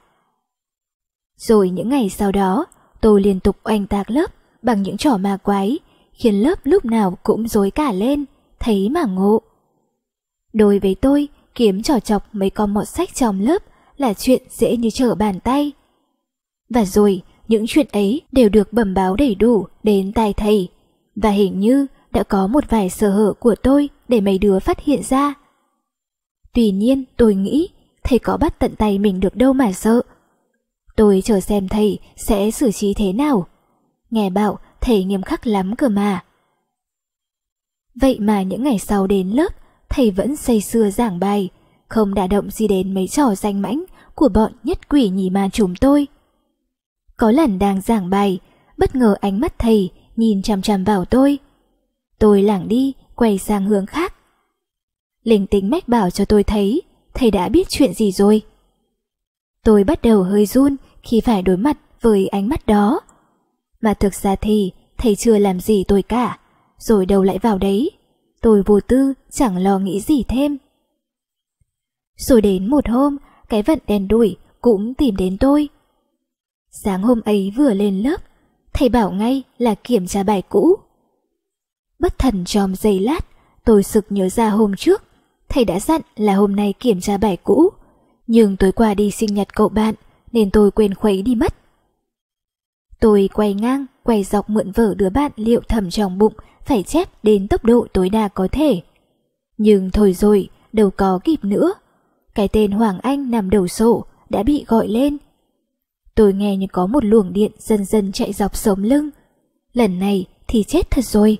Speaker 1: Rồi những ngày sau đó, tôi liên tục oanh tạc lớp bằng những trò ma quái, khiến lớp lúc nào cũng rối cả lên, thấy mà ngộ. Đối với tôi, kiếm trò chọc mấy con mọt sách trong lớp là chuyện dễ như trở bàn tay. Và rồi, những chuyện ấy đều được bẩm báo đầy đủ đến tai thầy, và hình như đã có một vài sơ hở của tôi để mấy đứa phát hiện ra. Tuy nhiên tôi nghĩ thầy có bắt tận tay mình được đâu mà sợ. Tôi chờ xem thầy sẽ xử trí thế nào. Nghe bảo thầy nghiêm khắc lắm cơ mà. Vậy mà những ngày sau đến lớp, thầy vẫn say sưa giảng bài, không đả động gì đến mấy trò danh mãnh của bọn nhất quỷ nhì ma chúng tôi. Có lần đang giảng bài, bất ngờ ánh mắt thầy nhìn chằm chằm vào tôi. Tôi lảng đi, quay sang hướng khác. Linh tính mách bảo cho tôi thấy thầy đã biết chuyện gì rồi. Tôi bắt đầu hơi run khi phải đối mặt với ánh mắt đó. Mà thực ra thì thầy chưa làm gì tôi cả, rồi đâu lại vào đấy. Tôi vô tư, chẳng lo nghĩ gì thêm. Rồi đến một hôm, cái vận đen đủi cũng tìm đến tôi. Sáng hôm ấy vừa lên lớp, thầy bảo ngay là kiểm tra bài cũ. Bất thần trong giây lát, tôi sực nhớ ra hôm trước thầy đã dặn là hôm nay kiểm tra bài cũ, nhưng tối qua đi sinh nhật cậu bạn nên tôi quên khuấy đi mất. Tôi quay ngang, quay dọc mượn vở đứa bạn liệu thầm trong bụng phải chép đến tốc độ tối đa có thể. Nhưng thôi rồi, đâu có kịp nữa. Cái tên Hoàng Anh nằm đầu sổ đã bị gọi lên. Tôi nghe như có một luồng điện dần dần chạy dọc sống lưng. Lần này thì chết thật rồi.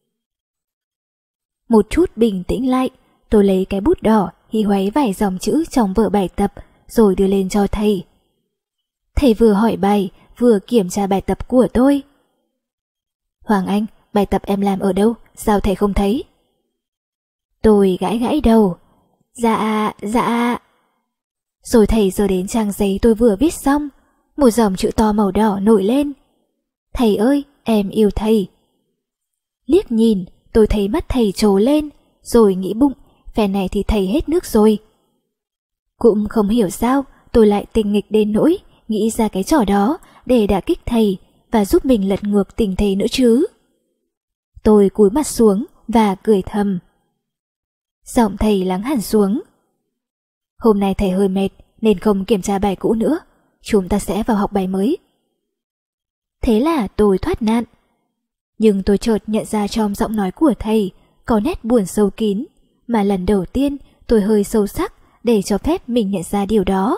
Speaker 1: Một chút bình tĩnh lại, tôi lấy cái bút đỏ hí hoáy vài dòng chữ trong vở bài tập rồi đưa lên cho thầy. Thầy vừa hỏi bài, vừa kiểm tra bài tập của tôi. "Hoàng Anh, bài tập em làm ở đâu? Sao thầy không thấy?" Tôi gãi gãi đầu. Dạ. Rồi thầy giơ đến trang giấy tôi vừa viết xong. Một dòng chữ to màu đỏ nổi lên: "Thầy ơi, em yêu thầy." Liếc nhìn, tôi thấy mắt thầy trố lên, rồi nghĩ bụng, phen này thì thầy hết nước rồi. Cũng không hiểu sao tôi lại tinh nghịch đến nỗi nghĩ ra cái trò đó để đả kích thầy và giúp mình lật ngược tình thế nữa chứ. Tôi cúi mặt xuống và cười thầm. Giọng thầy lắng hẳn xuống. "Hôm nay thầy hơi mệt nên không kiểm tra bài cũ nữa, chúng ta sẽ vào học bài mới." Thế là tôi thoát nạn. Nhưng tôi chợt nhận ra trong giọng nói của thầy có nét buồn sâu kín, mà lần đầu tiên tôi hơi sâu sắc để cho phép mình nhận ra điều đó.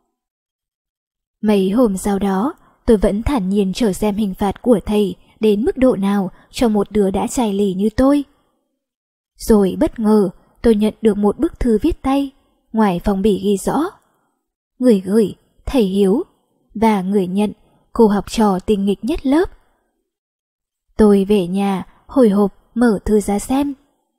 Speaker 1: Mấy hôm sau đó, tôi vẫn thản nhiên chờ xem hình phạt của thầy đến mức độ nào cho một đứa đã chai lì như tôi. Rồi bất ngờ, tôi nhận được một bức thư viết tay, ngoài phong bì ghi rõ: "Người gửi, thầy Hiếu, và người nhận, cô học trò tinh nghịch nhất lớp. Tôi về nhà, hồi hộp mở thư ra xem.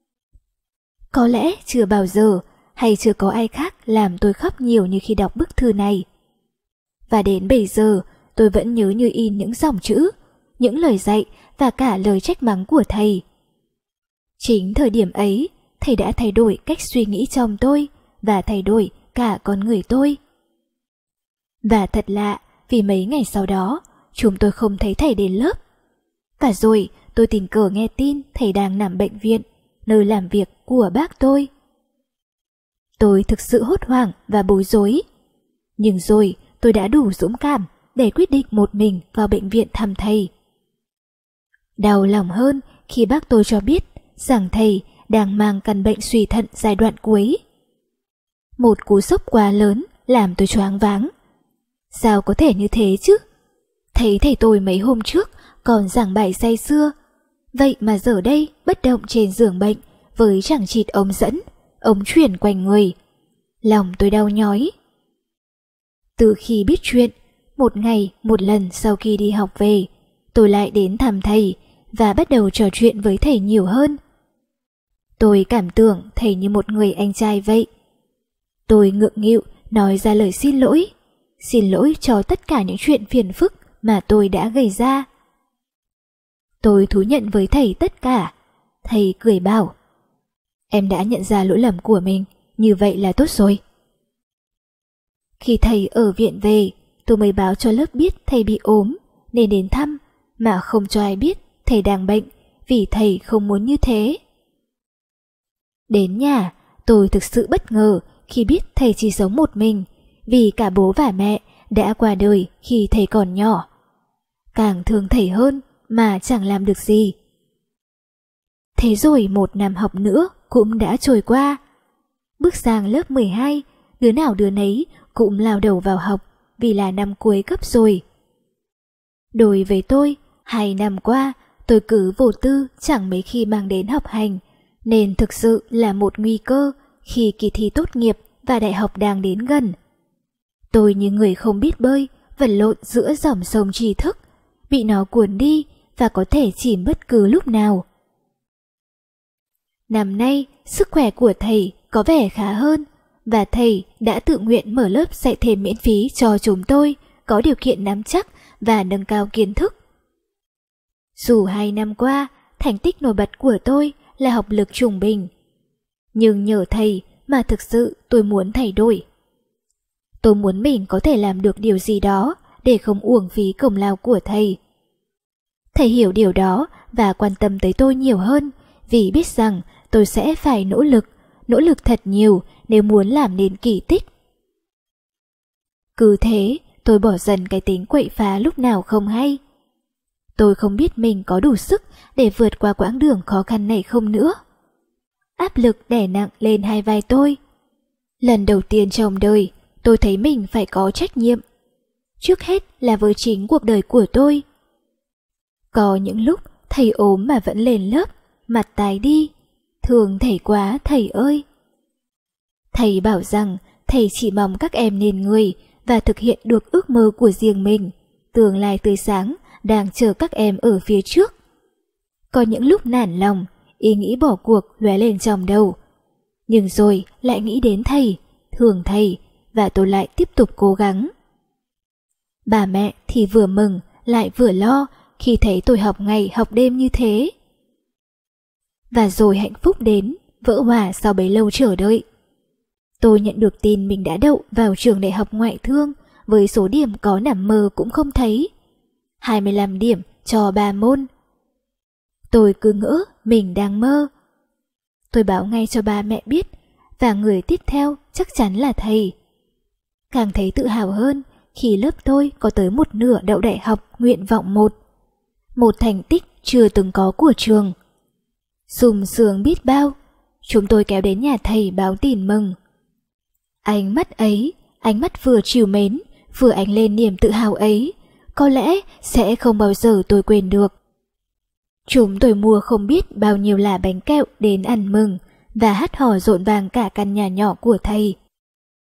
Speaker 1: Có lẽ chưa bao giờ hay chưa có ai khác làm tôi khóc nhiều như khi đọc bức thư này. Và đến bây giờ tôi vẫn nhớ như in những dòng chữ, những lời dạy và cả lời trách mắng của thầy. Chính thời điểm ấy, thầy đã thay đổi cách suy nghĩ trong tôi và thay đổi cả con người tôi. Và thật lạ, vì mấy ngày sau đó, chúng tôi không thấy thầy đến lớp. Và rồi tôi tình cờ nghe tin thầy đang nằm bệnh viện, nơi làm việc của bác tôi. Tôi thực sự hốt hoảng và bối rối. Nhưng rồi tôi đã đủ dũng cảm để quyết định một mình vào bệnh viện thăm thầy. Đau lòng hơn khi bác tôi cho biết rằng thầy đang mang căn bệnh suy thận giai đoạn cuối. Một cú sốc quá lớn làm tôi choáng váng. Sao có thể như thế chứ? Thấy thầy tôi mấy hôm trước còn giảng bài say sưa, vậy mà giờ đây bất động trên giường bệnh với chẳng chịt ống dẫn, ống truyền quanh người. Lòng tôi đau nhói. Từ khi biết chuyện, một ngày một lần sau khi đi học về, tôi lại đến thăm thầy và bắt đầu trò chuyện với thầy nhiều hơn. Tôi cảm tưởng thầy như một người anh trai vậy. Tôi ngượng nghịu nói ra lời xin lỗi cho tất cả những chuyện phiền phức mà tôi đã gây ra. Tôi thú nhận với thầy tất cả. Thầy cười bảo, em đã nhận ra lỗi lầm của mình, như vậy là tốt rồi. Khi thầy ở viện về, tôi mới báo cho lớp biết thầy bị ốm nên đến thăm, mà không cho ai biết thầy đang bệnh, vì thầy không muốn như thế. Đến nhà, tôi thực sự bất ngờ khi biết thầy chỉ sống một mình, vì cả bố và mẹ đã qua đời khi thầy còn nhỏ. Càng thương thầy hơn mà chẳng làm được gì. Thế rồi một năm học nữa cũng đã trôi qua. Bước sang lớp 12, đứa nào đứa nấy cũng lao đầu vào học vì là năm cuối cấp rồi. Đối với tôi, 2 năm qua tôi cứ vô tư chẳng mấy khi mang đến học hành, nên thực sự là một nguy cơ khi kỳ thi tốt nghiệp và đại học đang đến gần. Tôi như người không biết bơi, vật lộn giữa dòng sông tri thức, bị nó cuốn đi và có thể chìm bất cứ lúc nào. Năm nay, sức khỏe của thầy có vẻ khá hơn, và thầy đã tự nguyện mở lớp dạy thêm miễn phí cho chúng tôi có điều kiện nắm chắc và nâng cao kiến thức. Dù 2 năm qua, thành tích nổi bật của tôi là học lực trung bình, nhưng nhờ thầy mà thực sự tôi muốn thay đổi. Tôi muốn mình có thể làm được điều gì đó để không uổng phí công lao của thầy. Thầy hiểu điều đó và quan tâm tới tôi nhiều hơn, vì biết rằng tôi sẽ phải nỗ lực thật nhiều nếu muốn làm nên kỳ tích. Cứ thế, tôi bỏ dần cái tính quậy phá lúc nào không hay. Tôi không biết mình có đủ sức để vượt qua quãng đường khó khăn này không nữa. Áp lực đè nặng lên hai vai tôi. Lần đầu tiên trong đời, tôi thấy mình phải có trách nhiệm. Trước hết là với chính cuộc đời của tôi. Có những lúc thầy ốm mà vẫn lên lớp, mặt tái đi. Thương thầy quá thầy ơi. Thầy bảo rằng thầy chỉ mong các em nên người và thực hiện được ước mơ của riêng mình. Tương lai tươi sáng đang chờ các em ở phía trước. Có những lúc nản lòng, ý nghĩ bỏ cuộc lóe lên trong đầu. Nhưng rồi lại nghĩ đến thầy, thương thầy, và tôi lại tiếp tục cố gắng. Bà mẹ thì vừa mừng lại vừa lo khi thấy tôi học ngày học đêm như thế. Và rồi hạnh phúc đến, vỡ hòa sau bấy lâu chờ đợi. Tôi nhận được tin mình đã đậu vào trường đại học ngoại thương với số điểm có nằm mơ cũng không thấy. 25 điểm cho 3 môn. Tôi cứ ngỡ mình đang mơ. Tôi báo ngay cho ba mẹ biết, và người tiếp theo chắc chắn là thầy. Càng thấy tự hào hơn khi lớp tôi có tới một nửa đậu đại học nguyện vọng 1. Một thành tích chưa từng có của trường. Sung sướng biết bao, chúng tôi kéo đến nhà thầy báo tin mừng. Ánh mắt ấy, ánh mắt vừa trìu mến, vừa ánh lên niềm tự hào ấy, có lẽ sẽ không bao giờ tôi quên được. Chúng tôi mua không biết bao nhiêu là bánh kẹo đến ăn mừng và hát hò rộn vàng cả căn nhà nhỏ của thầy.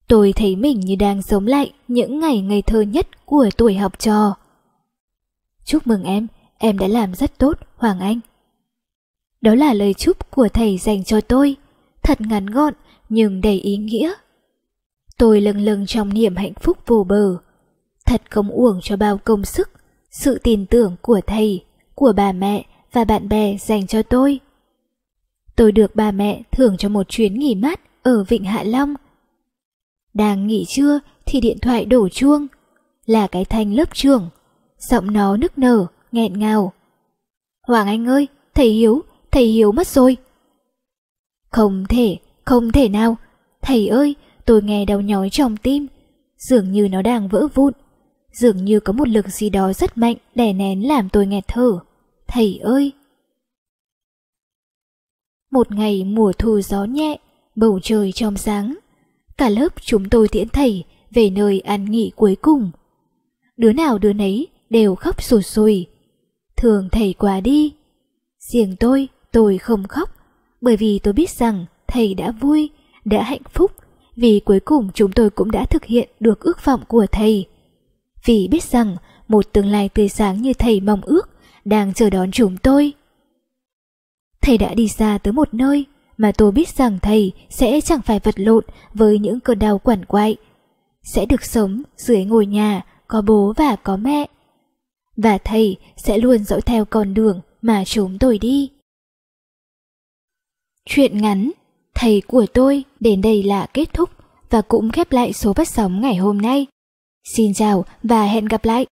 Speaker 1: Tôi thấy mình như đang sống lại những ngày ngây thơ nhất của tuổi học trò. Chúc mừng em đã làm rất tốt, Hoàng Anh. Đó là lời chúc của thầy dành cho tôi, thật ngắn gọn nhưng đầy ý nghĩa. Tôi lâng lâng trong niềm hạnh phúc vô bờ. Thật không uổng cho bao công sức, sự tin tưởng của thầy, của bà mẹ và bạn bè dành cho tôi. Tôi được bà mẹ thưởng cho một chuyến nghỉ mát ở Vịnh Hạ Long. Đang nghỉ trưa thì điện thoại đổ chuông, là cái Thanh lớp trưởng. Giọng nó nức nở, nghẹn ngào. Hoàng Anh ơi, thầy Hiếu mất rồi. Không thể nào. Thầy ơi, tôi nghe đau nhói trong tim, dường như nó đang vỡ vụn, dường như có một lực gì đó rất mạnh đè nén làm tôi nghẹt thở. Thầy ơi! Một ngày mùa thu gió nhẹ, bầu trời trong sáng. Cả lớp chúng tôi tiễn thầy về nơi an nghỉ cuối cùng. Đứa nào đứa nấy đều khóc sụt sùi. Thương thầy quá đi. Riêng tôi không khóc, bởi vì tôi biết rằng thầy đã vui, đã hạnh phúc, vì cuối cùng chúng tôi cũng đã thực hiện được ước vọng của thầy. Vì biết rằng một tương lai tươi sáng như thầy mong ước đang chờ đón chúng tôi. Thầy đã đi xa tới một nơi mà tôi biết rằng thầy sẽ chẳng phải vật lộn với những cơn đau quằn quại, sẽ được sống dưới ngôi nhà có bố và có mẹ. Và thầy sẽ luôn dõi theo con đường mà chúng tôi đi. Chuyện ngắn Thầy của tôi đến đây là kết thúc và cũng khép lại số phát sóng ngày hôm nay. Xin chào và hẹn gặp lại!